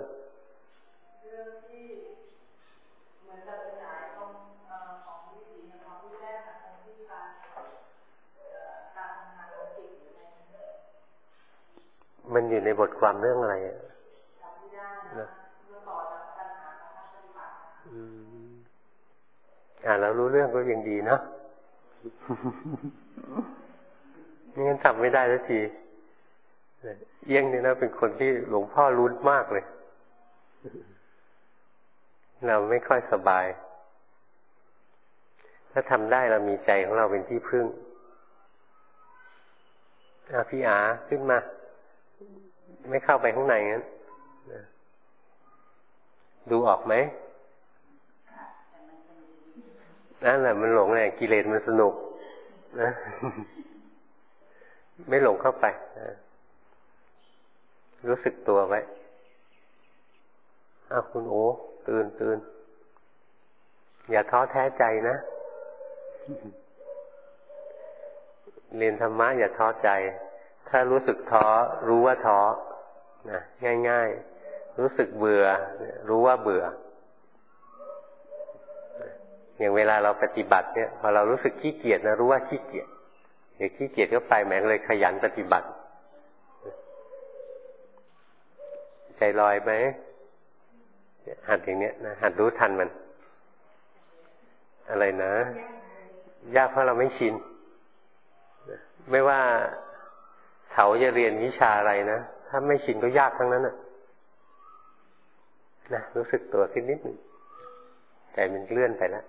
A: มันอยู่ในบทความเรื่องอะไรนะแล้วรู้เรื่องก็ยังดีเนาะนี่งั้นทำไม่ได้สักทีเอี้ยงเนี่ยนะเป็นคนที่หลวงพ่อรุ้นมากเลยเราไม่ค่อยสบายถ้าทำได้เรามีใจของเราเป็นที่พึ่งพี่อาขึ้นมาไม่เข้าไปข้างในงั้นดูออกไหมนั่นแหละมันหลงเลยกิเลสมันสนุกนะไม่หลงเข้าไปรู้สึกตัวไว้คุณโอตื่นอย่าท้อแท้ใจนะเรียนธรรมะอย่าท้อใจถ้ารู้สึกท้อรู้ว่าท้อนะง่ายๆรู้สึกเบื่อรู้ว่าเบื่ออย่างเวลาเราปฏิบัติเนี่ยพอเรารู้สึกขี้เกียจนะรู้ว่าขี้เกียจเดี๋ยวขี้เกียจก็ไปแหมเลยขยันปฏิบัติใจลอยไหมหัดอย่างเนี้ยนะหัดรู้ทันมันอะไรนะยากเพราะเราไม่ชินไม่ว่าเขาจะเรียนวิชาอะไรนะถ้าไม่ชินก็ยากทั้งนั้นนะรู้สึกตัวขึ้นนิดหนึ่งใจมันเลื่อนไปแล้ว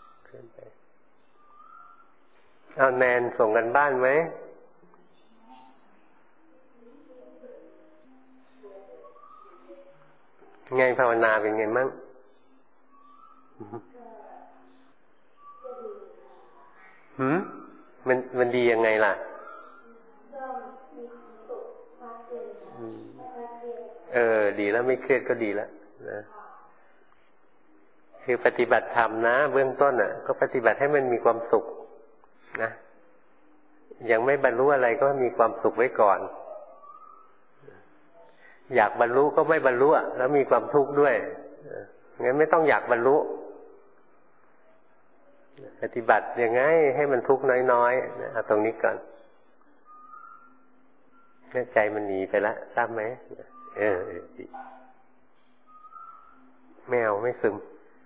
A: เอาแนนส่งกันบ้านไหมไงภาวนาเป็นไงมั่งมันดียังไงล่ะดีแล้วไม่เครียดก็ดีแล้วนะคือปฏิบัติธรรมนะเบื้องต้นก็ปฏิบัติให้มันมีความสุขนะยังไม่บรรลุอะไรก็มีความสุขไว้ก่อนอยากบรรลุก็ไม่บรรลุแล้วมีความทุกข์ด้วยงั้นไม่ต้องอยากบรรลุปฏิบัติยังไงให้มันทุกข์น้อยๆเอาตรงนี้ก่อนใจมันหนีไปแล้วทราบไหมไม่เอาไม่ซึม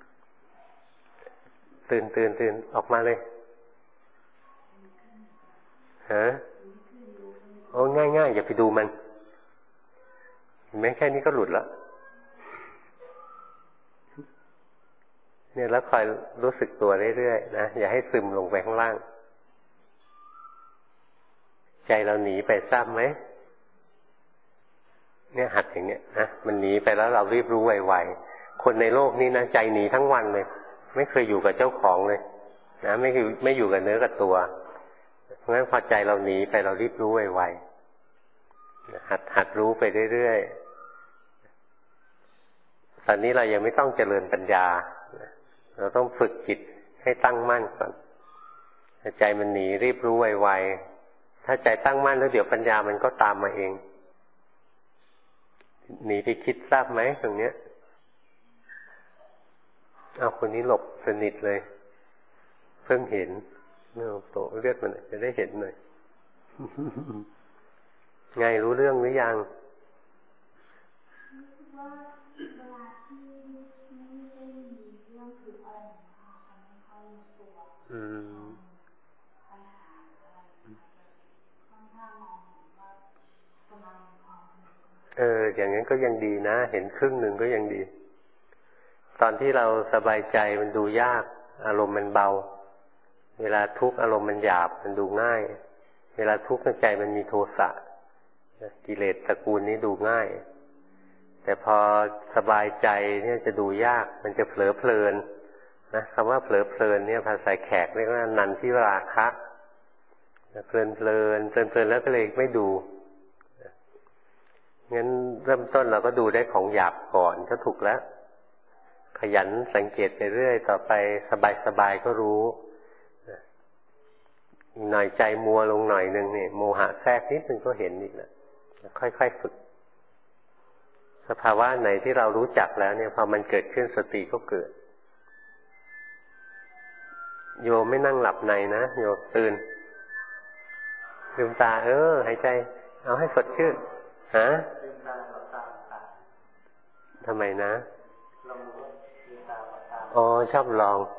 A: ตื่นออกมาเลยโอ้ง่ายอย่าไปดูมันแม้แค่นี้ก็หลุดแล้วเนี่ยแล้วคอยรู้สึกตัวเรื่อยๆนะอย่าให้ซึมลงไปข้างล่างใจเราหนีไปทราบไหมเนี่ยหัดอย่างเนี้ยนะมันหนีไปแล้วเรารีบรู้ไวๆคนในโลกนี้นะใจหนีทั้งวันเลยไม่เคยอยู่กับเจ้าของเลยนะไม่อยู่กับเนื้อกับตัวเพราะงั้นพอใจเราหนีไปเรารีบรู้ไวๆหัดรู้ไปเรื่อยๆตอนนี้เรายังไม่ต้องเจริญปัญญาเราต้องฝึกจิตให้ตั้งมั่นก่อนถ้าใจมันหนีรีบรู้ไวๆถ้าใจตั้งมั่นแล้วเดี๋ยวปัญญามันก็ตามมาเองหนีไปคิดทราบไหมตรงเนี้ยคนนี้หลบสนิทเลยเพิ่งเห็นโตเลือดมันจะได้เห็นหน่อยไงรู้เรื่องหรือยังอย่างนั้นก็ยังดีนะเห็นครึ่งหนึ่งก็ยังดีตอนที่เราสบายใจมันดูยากอารมณ์มันเบาเวลาทุกข์อารมณ์มันหยาบมันดูง่ายเวลาทุกข์ในใจมันมีโทสะกิเลสตระกูลนี้ดูง่ายแต่พอสบายใจเนี่ยจะดูยากมันจะเผลอเพลินนะคำว่าเผลอเพลินเนี่ยภาษาแขกเรียกว่านันทิราคะเพลินแล้วก็เลยไม่ดูงั้นเริ่มต้นเราก็ดูได้ของหยาบก่อนก็ถูกแล้วขยันสังเกตไปเรื่อยต่อไปสบายก็รู้หน่อยใจมัวลงหน่อยนึงเนี่ยโมหะแทรกนิดนึงก็เห็นอีกแล้วค่อยๆฝึกสภาวะไหนที่เรารู้จักแล้วเนี่ยพอมันเกิดขึ้นสติก็เกิดโยมไม่นั่งหลับในนะโยมตื่นลืมตาหายใจเอาให้สดชื่นทำไมนะชอบลอง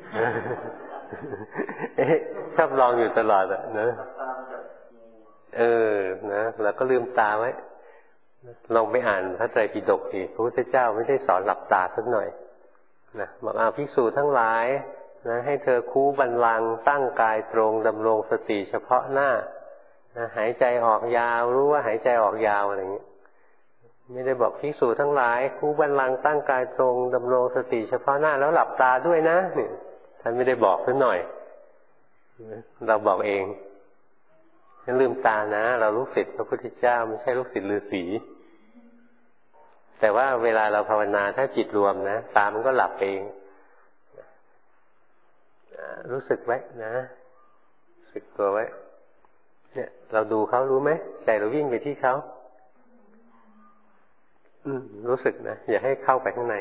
A: ชอบลองอยู่ตลอดนะนะแล้วก็ลืมตาไว้ลองไปอ่านพระไตรปิฎกสิพระพุทธเจ้าไม่ได้สอนหลับตาสักหน่อยนะบอกภิกษุทั้งหลายนะให้เธอคู้บัลลังก์ตั้งกายตรงดำรงสติเฉพาะหน้านะหายใจออกยาวรู้ว่าหายใจออกยาวอะไรอย่างนี้ไม่ได้บอกภิกษุทั้งหลายคู้บัลลังก์ตั้งกายตรงดำรงสติเฉพาะหน้าแล้วหลับตาด้วยนะนี่ท่านไม่ได้บอกสักหน่อยเราบอกเองอย่าลืมตานะเราลูกศิษย์พระพุทธเจ้าไม่ใช่ลูกศิษย์ฤาษีแต่ว่าเวลาเราภาวนาถ้าจิตรวมนะตามันก็หลับเองรู้สึกไว้นะรู้สึกตัวไว้เนี่ยเราดูเขารู้ไหมใจเราวิ่งไปที่เขารู้สึกนะอย่าให้เข้าไปข้างใน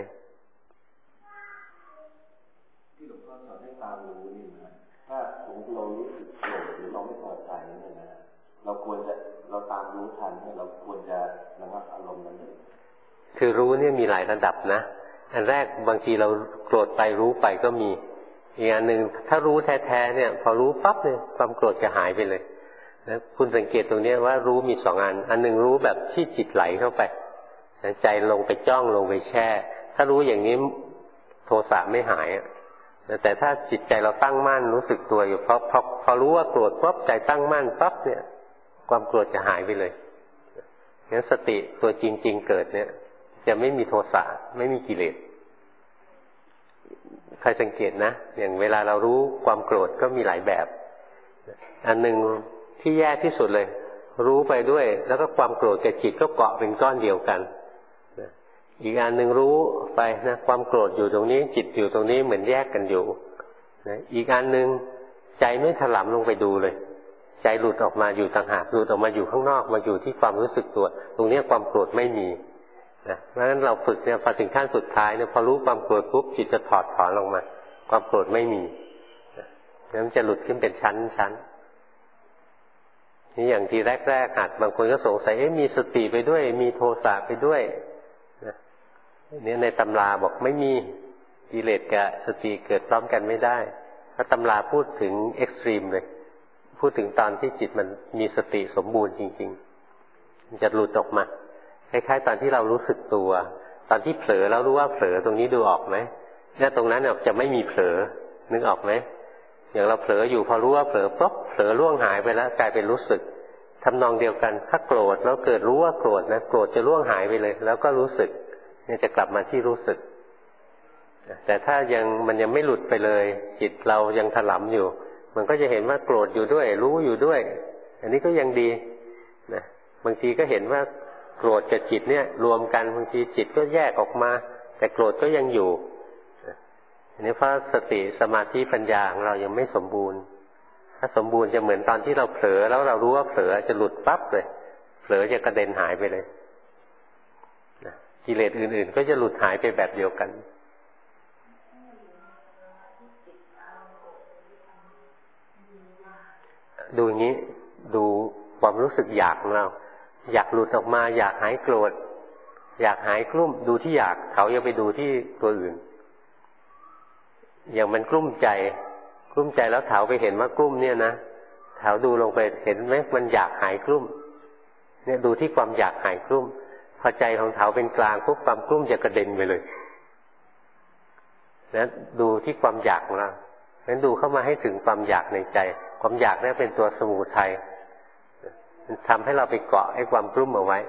B: ที่หลวงพ่อสอนให้ตามรู้นี่นะถ้าเรารู้สึกโกรธหรือเราไม่พอใจนี่นะเราควรจะเราตามรู้ทันเนี่ยเราควรจะระงับอารมณ์นั้น
A: คือรู้เนี่ยมีหลายระดับนะอันแรกบางทีเราโกรธไปรู้ไปก็มีอีกอันหนึ่งถ้ารู้แท้ๆเนี่ยพอรู้ปั๊บเนี่ยความโกรธจะหายไปเลยนะคุณสังเกตตรงนี้ว่ารู้มีสองอันหนึ่งรู้แบบที่จิตไหลเข้าไปใจลงไปจ้องลงไปแช่ถ้ารู้อย่างนี้โทสะไม่หายแต่ถ้าจิตใจเราตั้งมั่นรู้สึกตัวอยู่พอรู้ว่าโกรธปั๊บใจตั้งมั่นปั๊บเนี่ยความโกรธจะหายไปเลยงั้นสติตัวจริงๆเกิดเนี่ยจะไม่มีโทสะไม่มีกิเลสใครสังเกตนะอย่างเวลาเรารู้ความโกรธก็มีหลายแบบอันหนึ่งที่แย่ที่สุดเลยรู้ไปด้วยแล้วก็ความโกรธกับจิตก็เกาะเป็นก้อนเดียวกันอีกอันหนึ่งรู้ไปนะความโกรธอยู่ตรงนี้จิตอยู่ตรงนี้เหมือนแยกกันอยู่นะอีกอันหนึ่งใจไม่ถลำลงไปดูเลยใจหลุดออกมาอยู่ต่างหากหลุดออกมาอยู่ข้างนอกมาอยู่ที่ความรู้สึกตัวตรงนี้ความโกรธไม่มีนะเพราะฉะนั้นเราฝึกเนี่ยพอถึงขั้นสุดท้ายเนี่ยพอรู้ความโกรธปุ๊บจิตจะถอดถอนลงมาความโกรธไม่มีแล้วมันจะหลุดขึ้นเป็นชั้นนี่อย่างที่แรกๆหัดบางคนก็สงสัยมีสติไปด้วยมีโทสะไปด้วยเนี่ยในตำราบอกไม่มีกิเลสกับสติเกิดพร้อมกันไม่ได้เพราะตำราพูดถึงเอ็กซ์ตรีมเลยพูดถึงตอนที่จิตมันมีสติสมบูรณ์จริงๆมันจะหลุดออกมาคล้ายๆตอนที่เรารู้สึกตัวตอนที่เผลอแล้วรู้ว่าเผลอตรงนี้ดูออกไหมเนี่ยตรงนั้นจะไม่มีเผลอนึกออกไหมอย่างเราเผลออยู่พอรู้ว่าเผลอปุ๊บเผลอล่วงหายไปแล้วกลายเป็นรู้สึกทำนองเดียวกันถ้าโกรธแล้วเกิดรู้ว่าโกรธนะโกรธจะล่วงหายไปเลยแล้วก็รู้สึกเนี่ยจะกลับมาที่รู้สึกแต่ถ้ามันยังไม่หลุดไปเลยจิตเรายังถลำอยู่มันก็จะเห็นว่าโกรธอยู่ด้วยรู้อยู่ด้วยอันนี้ก็ยังดีนะบางทีก็เห็นว่าโกรธกับจิตเนี่ยรวมกันบางทีจิตก็แยกออกมาแต่โกรธก็ยังอยู่อันนี้เพราะสติสมาธิปัญญาของเรายังไม่สมบูรณ์ถ้าสมบูรณ์จะเหมือนตอนที่เราเผลอแล้วเรารู้ว่าเผลอจะหลุดปั๊บเลยเผลอจะกระเด็นหายไปเลยกิเลสอื่นๆก็จะหลุดหายไปแบบเดียวกันดูอย่างนี้ดูความรู้สึกอยากของเราอยากหลุดออกมาอยากหายโกรธอยากหายกลุ้มดูที่อยากเขาอย่าไปดูที่ตัวอื่นอย่างมันกลุ้มใจแล้วเถาไปเห็นว่ากลุ้มเนี่ยนะเถาดูลงไปเห็นไหมมันอยากหายกลุ้มเนี่ยดูที่ความอยากหายกลุ้มพอใจของเถาเป็นกลางปุ๊บความกลุ้มจะกระเด็นไปเลยนะดูที่ความอยากของเรางั้นดูเข้ามาให้ถึงความอยากในใจความอยากนี่เป็นตัวสมุทัยมันทำให้เราไปเกาะไอ้ความกลุ้มเอาไว้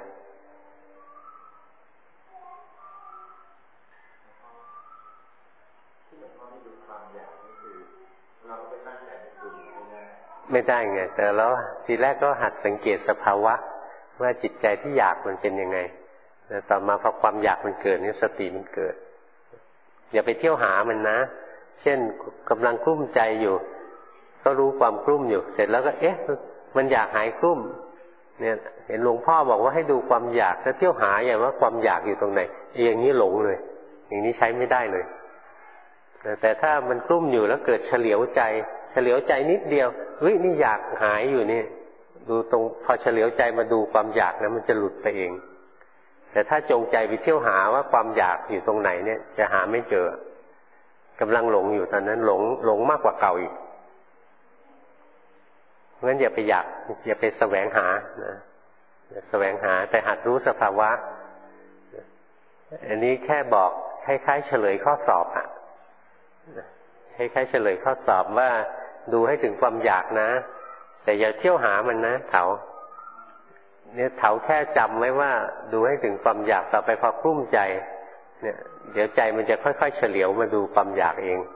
A: ไม่ได้ไงแต่แล้วทีแรกก็หัดสังเกตสภาวะว่าจิตใจที่อยากมันเป็นยังไงแต่ต่อมาพอความอยากมันเกิดนี่สติมันเกิดอย่าไปเที่ยวหามันนะเช่นกำลังกลุ้มใจอยู่ก็รู้ความกลุ้มอยู่เสร็จแล้วก็มันอยากหายกลุ้มเนี่ยเห็นหลวงพ่อบอกว่าให้ดูความอยากแล้วเที่ยวหาอย่างว่าความอยากอยู่ตรงไหนอย่างนี้หลงเลยอย่างนี้ใช้ไม่ได้เลยแต่ถ้ามันกลุ้มอยู่แล้วเกิดเฉลียวใจนิดเดียวนี่อยากหายอยู่นี่ดูตรงพอเฉลียวใจมาดูความอยากนะมันจะหลุดไปเองแต่ถ้าจงใจไปเที่ยวหาว่าความอยากอยู่ตรงไหนเนี่ยจะหาไม่เจอกำลังหลงอยู่ตอนนั้นหลงมากกว่าเก่าอีกเพราะฉะนั้นอย่าไปอยากอย่าไปแสวงหานะแสวงหาแต่หัดรู้สภาวะอันนี้แค่บอกคล้ายๆเฉลยข้อสอบอะคล้ายๆเฉลยข้อสอบว่าดูให้ถึงความอยากนะแต่อย่าเที่ยวหามันนะเถาเนี่ยเถาแค่จำไว้ว่าดูให้ถึงความอยากต่อไปพอกลุ้มใจเนี่ยเดี๋ยวใจมันจะค่อยๆเฉลียวมาดูความอยากเอง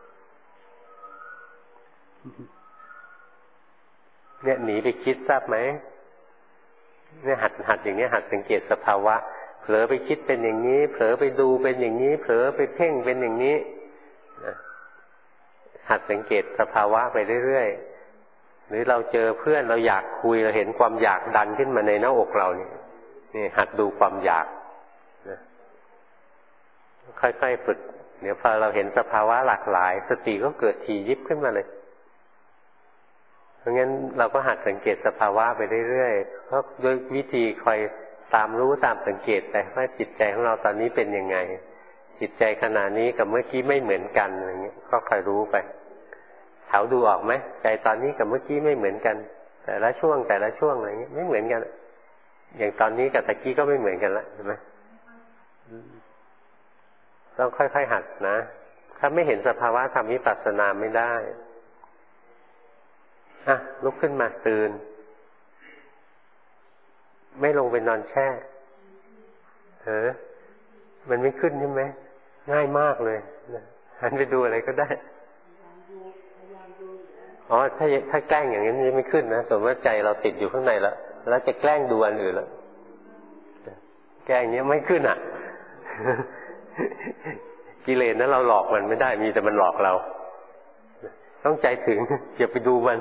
A: เนี่ยหนีไปคิดทราบไหมเนี่ยหัดอย่างนี้หัดสังเกตสภาวะเผลอไปคิดเป็นอย่างนี้เผลอไปดูเป็นอย่างนี้เผลอไปเพ่งเป็นอย่างนี้หัดสังเกตสภาวะไปเรื่อยๆหรือเราเจอเพื่อนเราอยากคุยเราเห็นความอยากดันขึ้นมาในหน้าอกเรานี่หัดดูความอยากค่อยๆฝึกเดี๋ยวพอเราเห็นสภาวะหลากหลายสติก็เกิดถี่ยิบขึ้นมาเลยเพราะงั้นเราก็หัดสังเกตสภาวะไปเรื่อยๆเพราะโดยวิธีคอยตามรู้ตามสังเกตไปว่าจิตใจของเราตอนนี้เป็นยังไงจิตใจขณะนี้กับเมื่อกี้ไม่เหมือนกันอะไรเงี้ยก็คอยรู้ไปเถาดูออกไหมใจตอนนี้กับเมื่อกี้ไม่เหมือนกันแต่ละช่วงอะไรเงี้ยไม่เหมือนกันอย่างตอนนี้กับตะกี้ก็ไม่เหมือนกันละเห็นไหมต้องค่อยๆหัดนะถ้าไม่เห็นสภาวะทำวิปัสสนาไม่ได้ลุกขึ้นมาตื่นไม่ลงไปนอนแช่มันไม่ขึ้นใช่ไหมง่ายมากเลยหันไปดูอะไรก็ได้ถ้าแกล้งอย่างนี้ไม่ขึ้นนะสมมติว่าใจเราติดอยู่ข้างในแล้วจะแกล้งดูอันอื่นแล้วแกล้งอย่างนี้ไม่ขึ้นกิเลสนั้นเราหลอกมันไม่ได้มีแต่มันหลอกเราต้องใจถึงอย่าไปดูมัน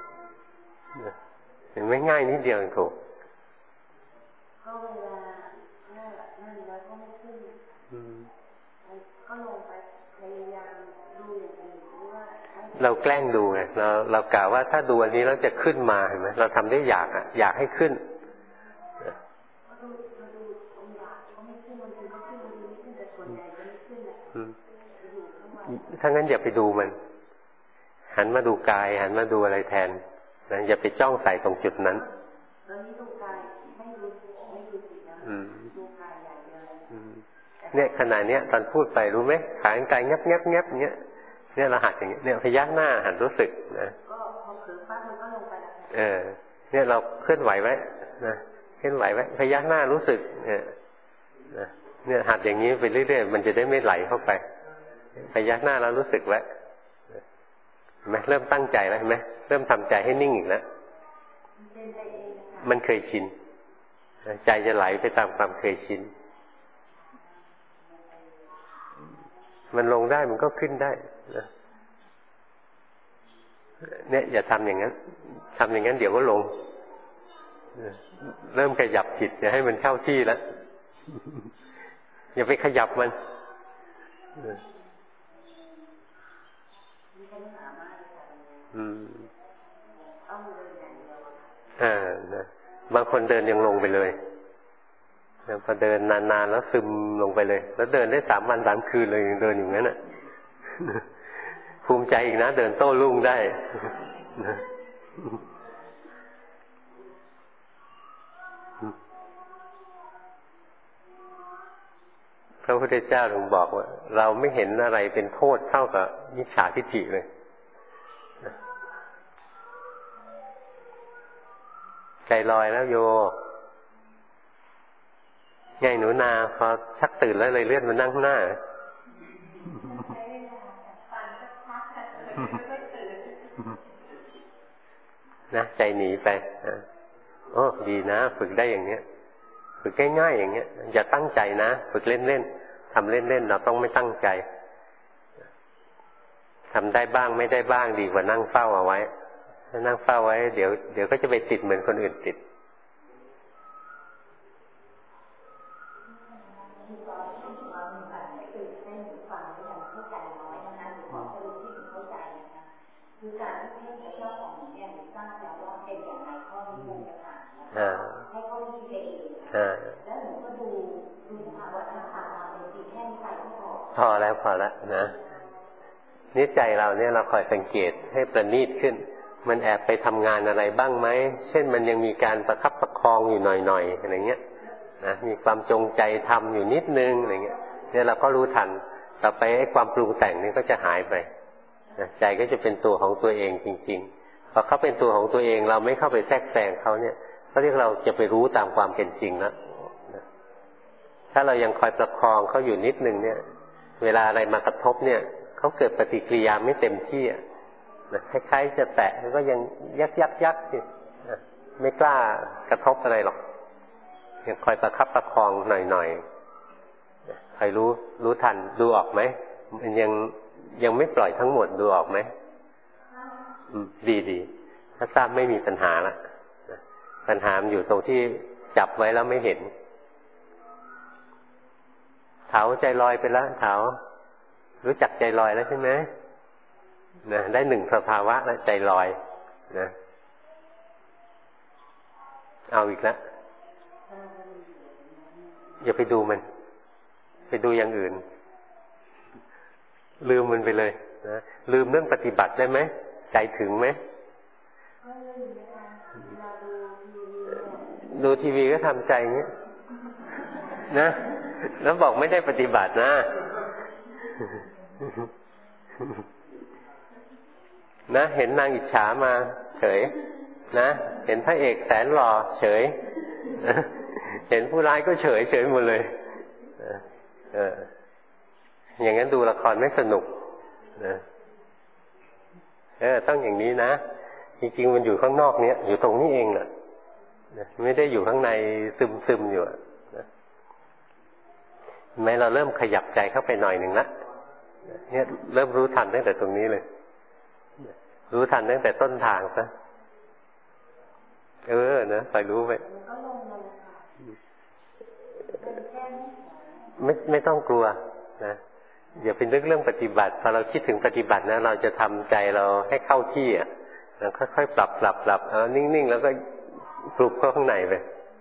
A: เห็นไหมง่ายนิดเดียวเองถูก
C: ก็เวลานั่นแล้วก็ไม่ขึ้นก็ลงไปพยายามดูอย่างอื่นหรือว่า
A: เราแกล้งดูไงเรากล่าวว่าถ้าดูอันนี้แล้วจะขึ้นมาเห็นไหมเราทำได้อยากให้ขึ้นถ้างั้นอย่าไปดูมันหันมาดูกายหันมาดูอะไรแทนนะอย่าไปจ้องใส่ตรงจุดนั้นเนี่ยขณะเนี้ยตอนพูดไปรู้ไหมขากายงับเนี้ยเนี่ยเราหัดอย่างเงี้ยเนี่ยพยักหน้าหัดรู้สึกนะเนี่ยเราเคลื่อนไหวไว้นะเคลื่อนไหวไว้พยักหน้ารู้สึกเนี่ยหัดอย่างนี้ไปเรื่อยๆมันจะได้ไม่ไหลเข้าไปพยักหน้าแล้วรู้สึกไว้เห็นไหมเริ่มตั้งใจแล้วเห็นไหมเริ่มทำใจให้นิ่งอีกแล้วมันเคยชินใจจะไหลไปตามความเคยชินมันลงได้มันก็ขึ้นได้นะเนี่ยอย่าทำอย่างนั้นทำอย่างนั้นเดี๋ยวก็ลงเริ่มขยับจิตอย่าให้มันเข้าที่แล้วอย่าไปขยับมันนะบางคนเดินยังลงไปเลยพอเดินนานๆแล้วซึมลงไปเลยแล้วเดินได้3 วัน 3 คืนเลยเดินอย่างนั้นน่ะภูมิใจอีกนะเดินโต้รุ่งได้พระพุทธเจ้าถึงบอกว่าเราไม่เห็นอะไรเป็นโทษเท่ากับมิจฉาทิฏฐิเลยใจลอยแล้วโยไงหนูนาพอชักตื่นแล้วเลยเลื่อนมานั่งข้างหน้านะใจหนีไปโอ้ดีนะฝึกได้อย่างเนี้ยฝึกง่ายๆอย่างเงี้ยอย่าตั้งใจนะฝึกเล่นๆทำเล่นๆเราต้องไม่ตั้งใจทำได้บ้างไม่ได้บ้างดีกว่านั่งเฝ้าเอาไว้ถ้านั่งเฝ้าไว้เดี๋ยวก็จะไปติดเหมือนคนอื่นติดพอแล้วนะนี่ใจเราเนี่ยเราคอยสังเกตให้ประณีตขึ้นมันแอบไปทำงานอะไรบ้างไหมเช่นมันยังมีการประคับประคองอยู่หน่อยๆอะไรเงี้ยนะมีความจงใจทำอยู่นิดนึงอะไรเงี้ยเนี่ยเราก็รู้ทันต่อไปไอ้ความปรุงแต่งนี่ก็จะหายไปนะใจก็จะเป็นตัวของตัวเองจริงๆพอเขาเป็นตัวของตัวเองเราไม่เข้าไปแทรกแซงเขาเนี่ยเขาเรียกเราจะไปรู้ตามความเป็นจริงแล้วนะถ้าเรายังคอยประคองเขาอยู่นิดนึงเนี่ยเวลาอะไรมากระทบเนี่ยเขาเกิดปฏิกิริยาไม่เต็มที่นะคล้ายๆจะแตะก็ยังยักไม่กล้ากระทบอะไรหรอกยังคอยประคับประคองหน่อยๆใครรู้ทันดูออกไหมมันยังไม่ปล่อยทั้งหมดดูออกไหมดีถ้าทราบไม่มีปัญหาละปัญหามันอยู่ตรงที่จับไว้แล้วไม่เห็นเถาใจลอยไปแล้วเถารู้จักใจลอยแล้วใช่ไหมนะได้หนึ่งสภาวะแล้วใจลอยนะเอาอีกแล้วอย่าไปดูมันไปดูอย่างอื่นลืมมันไปเลยนะลืมเรื่องปฏิบัติได้ไหมใจถึงไหมดูทีวีก็ทำใจอย่างเงี้ยนะแล้วบอกไม่ได้ปฏิบัตินะนะเห็นนางอิจฉามาเฉยนะเห็นพระเอกแสนหล่อเฉยเห็นผู้ร้ายก็เฉยหมดเลยอย่างนั้นดูละครไม่สนุกต้องอย่างนี้นะจริงๆมันอยู่ข้างนอกเนี้ยอยู่ตรงนี้เองน่ะไม่ได้อยู่ข้างในซึมอยู่แม้เราเริ่มขยับใจเข้าไปหน่อยหนึ่งละเนี่ยเริ่มรู้ทันตั้งแต่ตรงนี้เลยรู้ทันตั้งแต่ต้นทางซะนะคอยรู้ไปไม่ต้องกลัวนะอย่าเป็นเรื่องปฏิบัติพอเราคิดถึงปฏิบัตินะเราจะทำใจเราให้เข้าที่แล้วค่อยๆปรับนิ่งๆแล้วก็ปลุกเข้าข้างในไป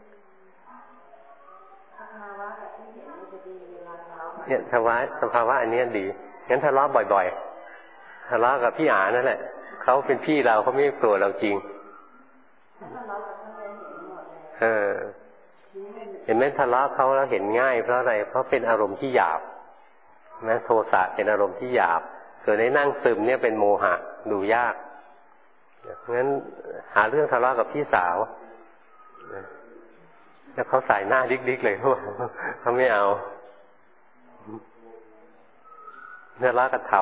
A: เนี่ยสภาวะอันนี้ดีงั้นทะเลาะบ่อยๆทะเลาะกับพี่อานั่นแหละเขาเป็นพี่เราเขาไม่โกรธเราจริงเห็นไหมทะเลาะเขาแล้วเห็นง่ายเพราะอะไรเพราะเป็นอารมณ์ที่หยาบนะโทสะเป็นอารมณ์ที่หยาบส่วนในนั่งซึมเนี่ยเป็นโมหะดูยากงั้นหาเรื่องทะเลาะกับพี่สาวแล้วเขาใส่หน้าดิ๊กๆเลยเขาไม่เอาทะเลาะกับเถา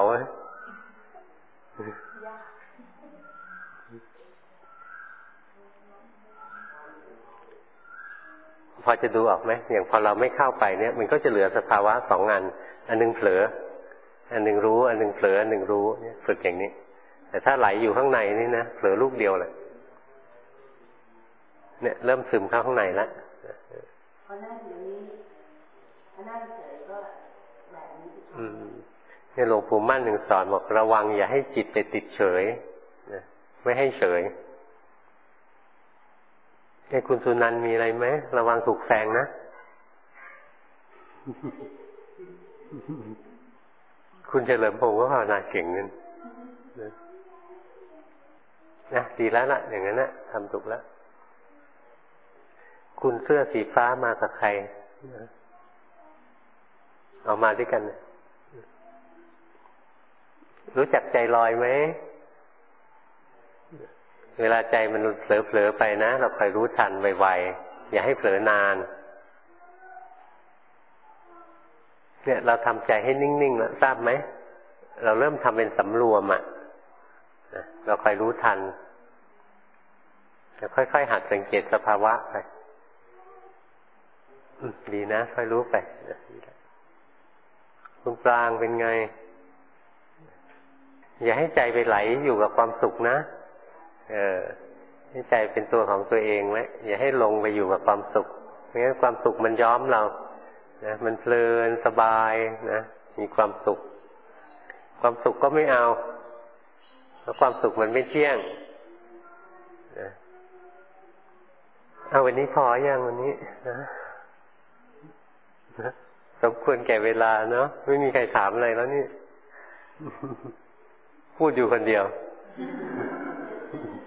A: พอจะดูออกไหมอย่างพอเราไม่เข้าไปเนี่ยมันก็จะเหลือสภาวะสองอันนึงเผลออันนึงรู้อันนึงเผลออันนึงรู้เนี่ยฝึกอย่างนี้แต่ถ้าไหลอยู่ข้างในนี่นะเผลอลูกเดียวเลยเนี่ยเริ่มซึมเข้าข้างในแล้วพอหน้าอยู่นี้พอหน้าเฉยก็แบบนี้เนี่ยหลวงปู่มั่นหนึ่งสอนบอกระวังอย่าให้จิตไปติดเฉยไม่ให้เฉยคุณสุนันท์มีอะไรไหมระวังถูกแซงนะคุณเฉลิมพงศ์ก็ภาวนาเก่งนั่นนะดีแล้วล่ะอย่างนั้นนะทำถูกแล้วคุณเสื้อสีฟ้ามากับใครเอามาด้วยกันรู้จักใจลอยไหมเวลาใจมันเผลอๆไปนะเราคอยรู้ทันไวๆอย่าให้เผลอนานเนี่ยเราทำใจให้นิ่งๆแล้วทราบไหมเราเริ่มทำเป็นสำรวมเราคอยรู้ทันแล้วค่อยๆหัดสังเกตสภาวะไปดีนะค่อยรู้ไปคุณปรางเป็นไงอย่าให้ใจไปไหลอยู่กับความสุขนะให้ใจเป็นตัวของตัวเองไว้อย่าให้ลงไปอยู่กับความสุขไม่งั้นความสุขมันย้อมเรานะมันเพลินสบายนะมีความสุขความสุขก็ไม่เอาเพราะความสุขมันไม่เที่ยงนะเอาวันนี้พอยังวันนี้นะสมควรแก่เวลาเนาะไม่มีใครถามอะไรแล้วนี่พูดอยู่คนเดียว
C: เ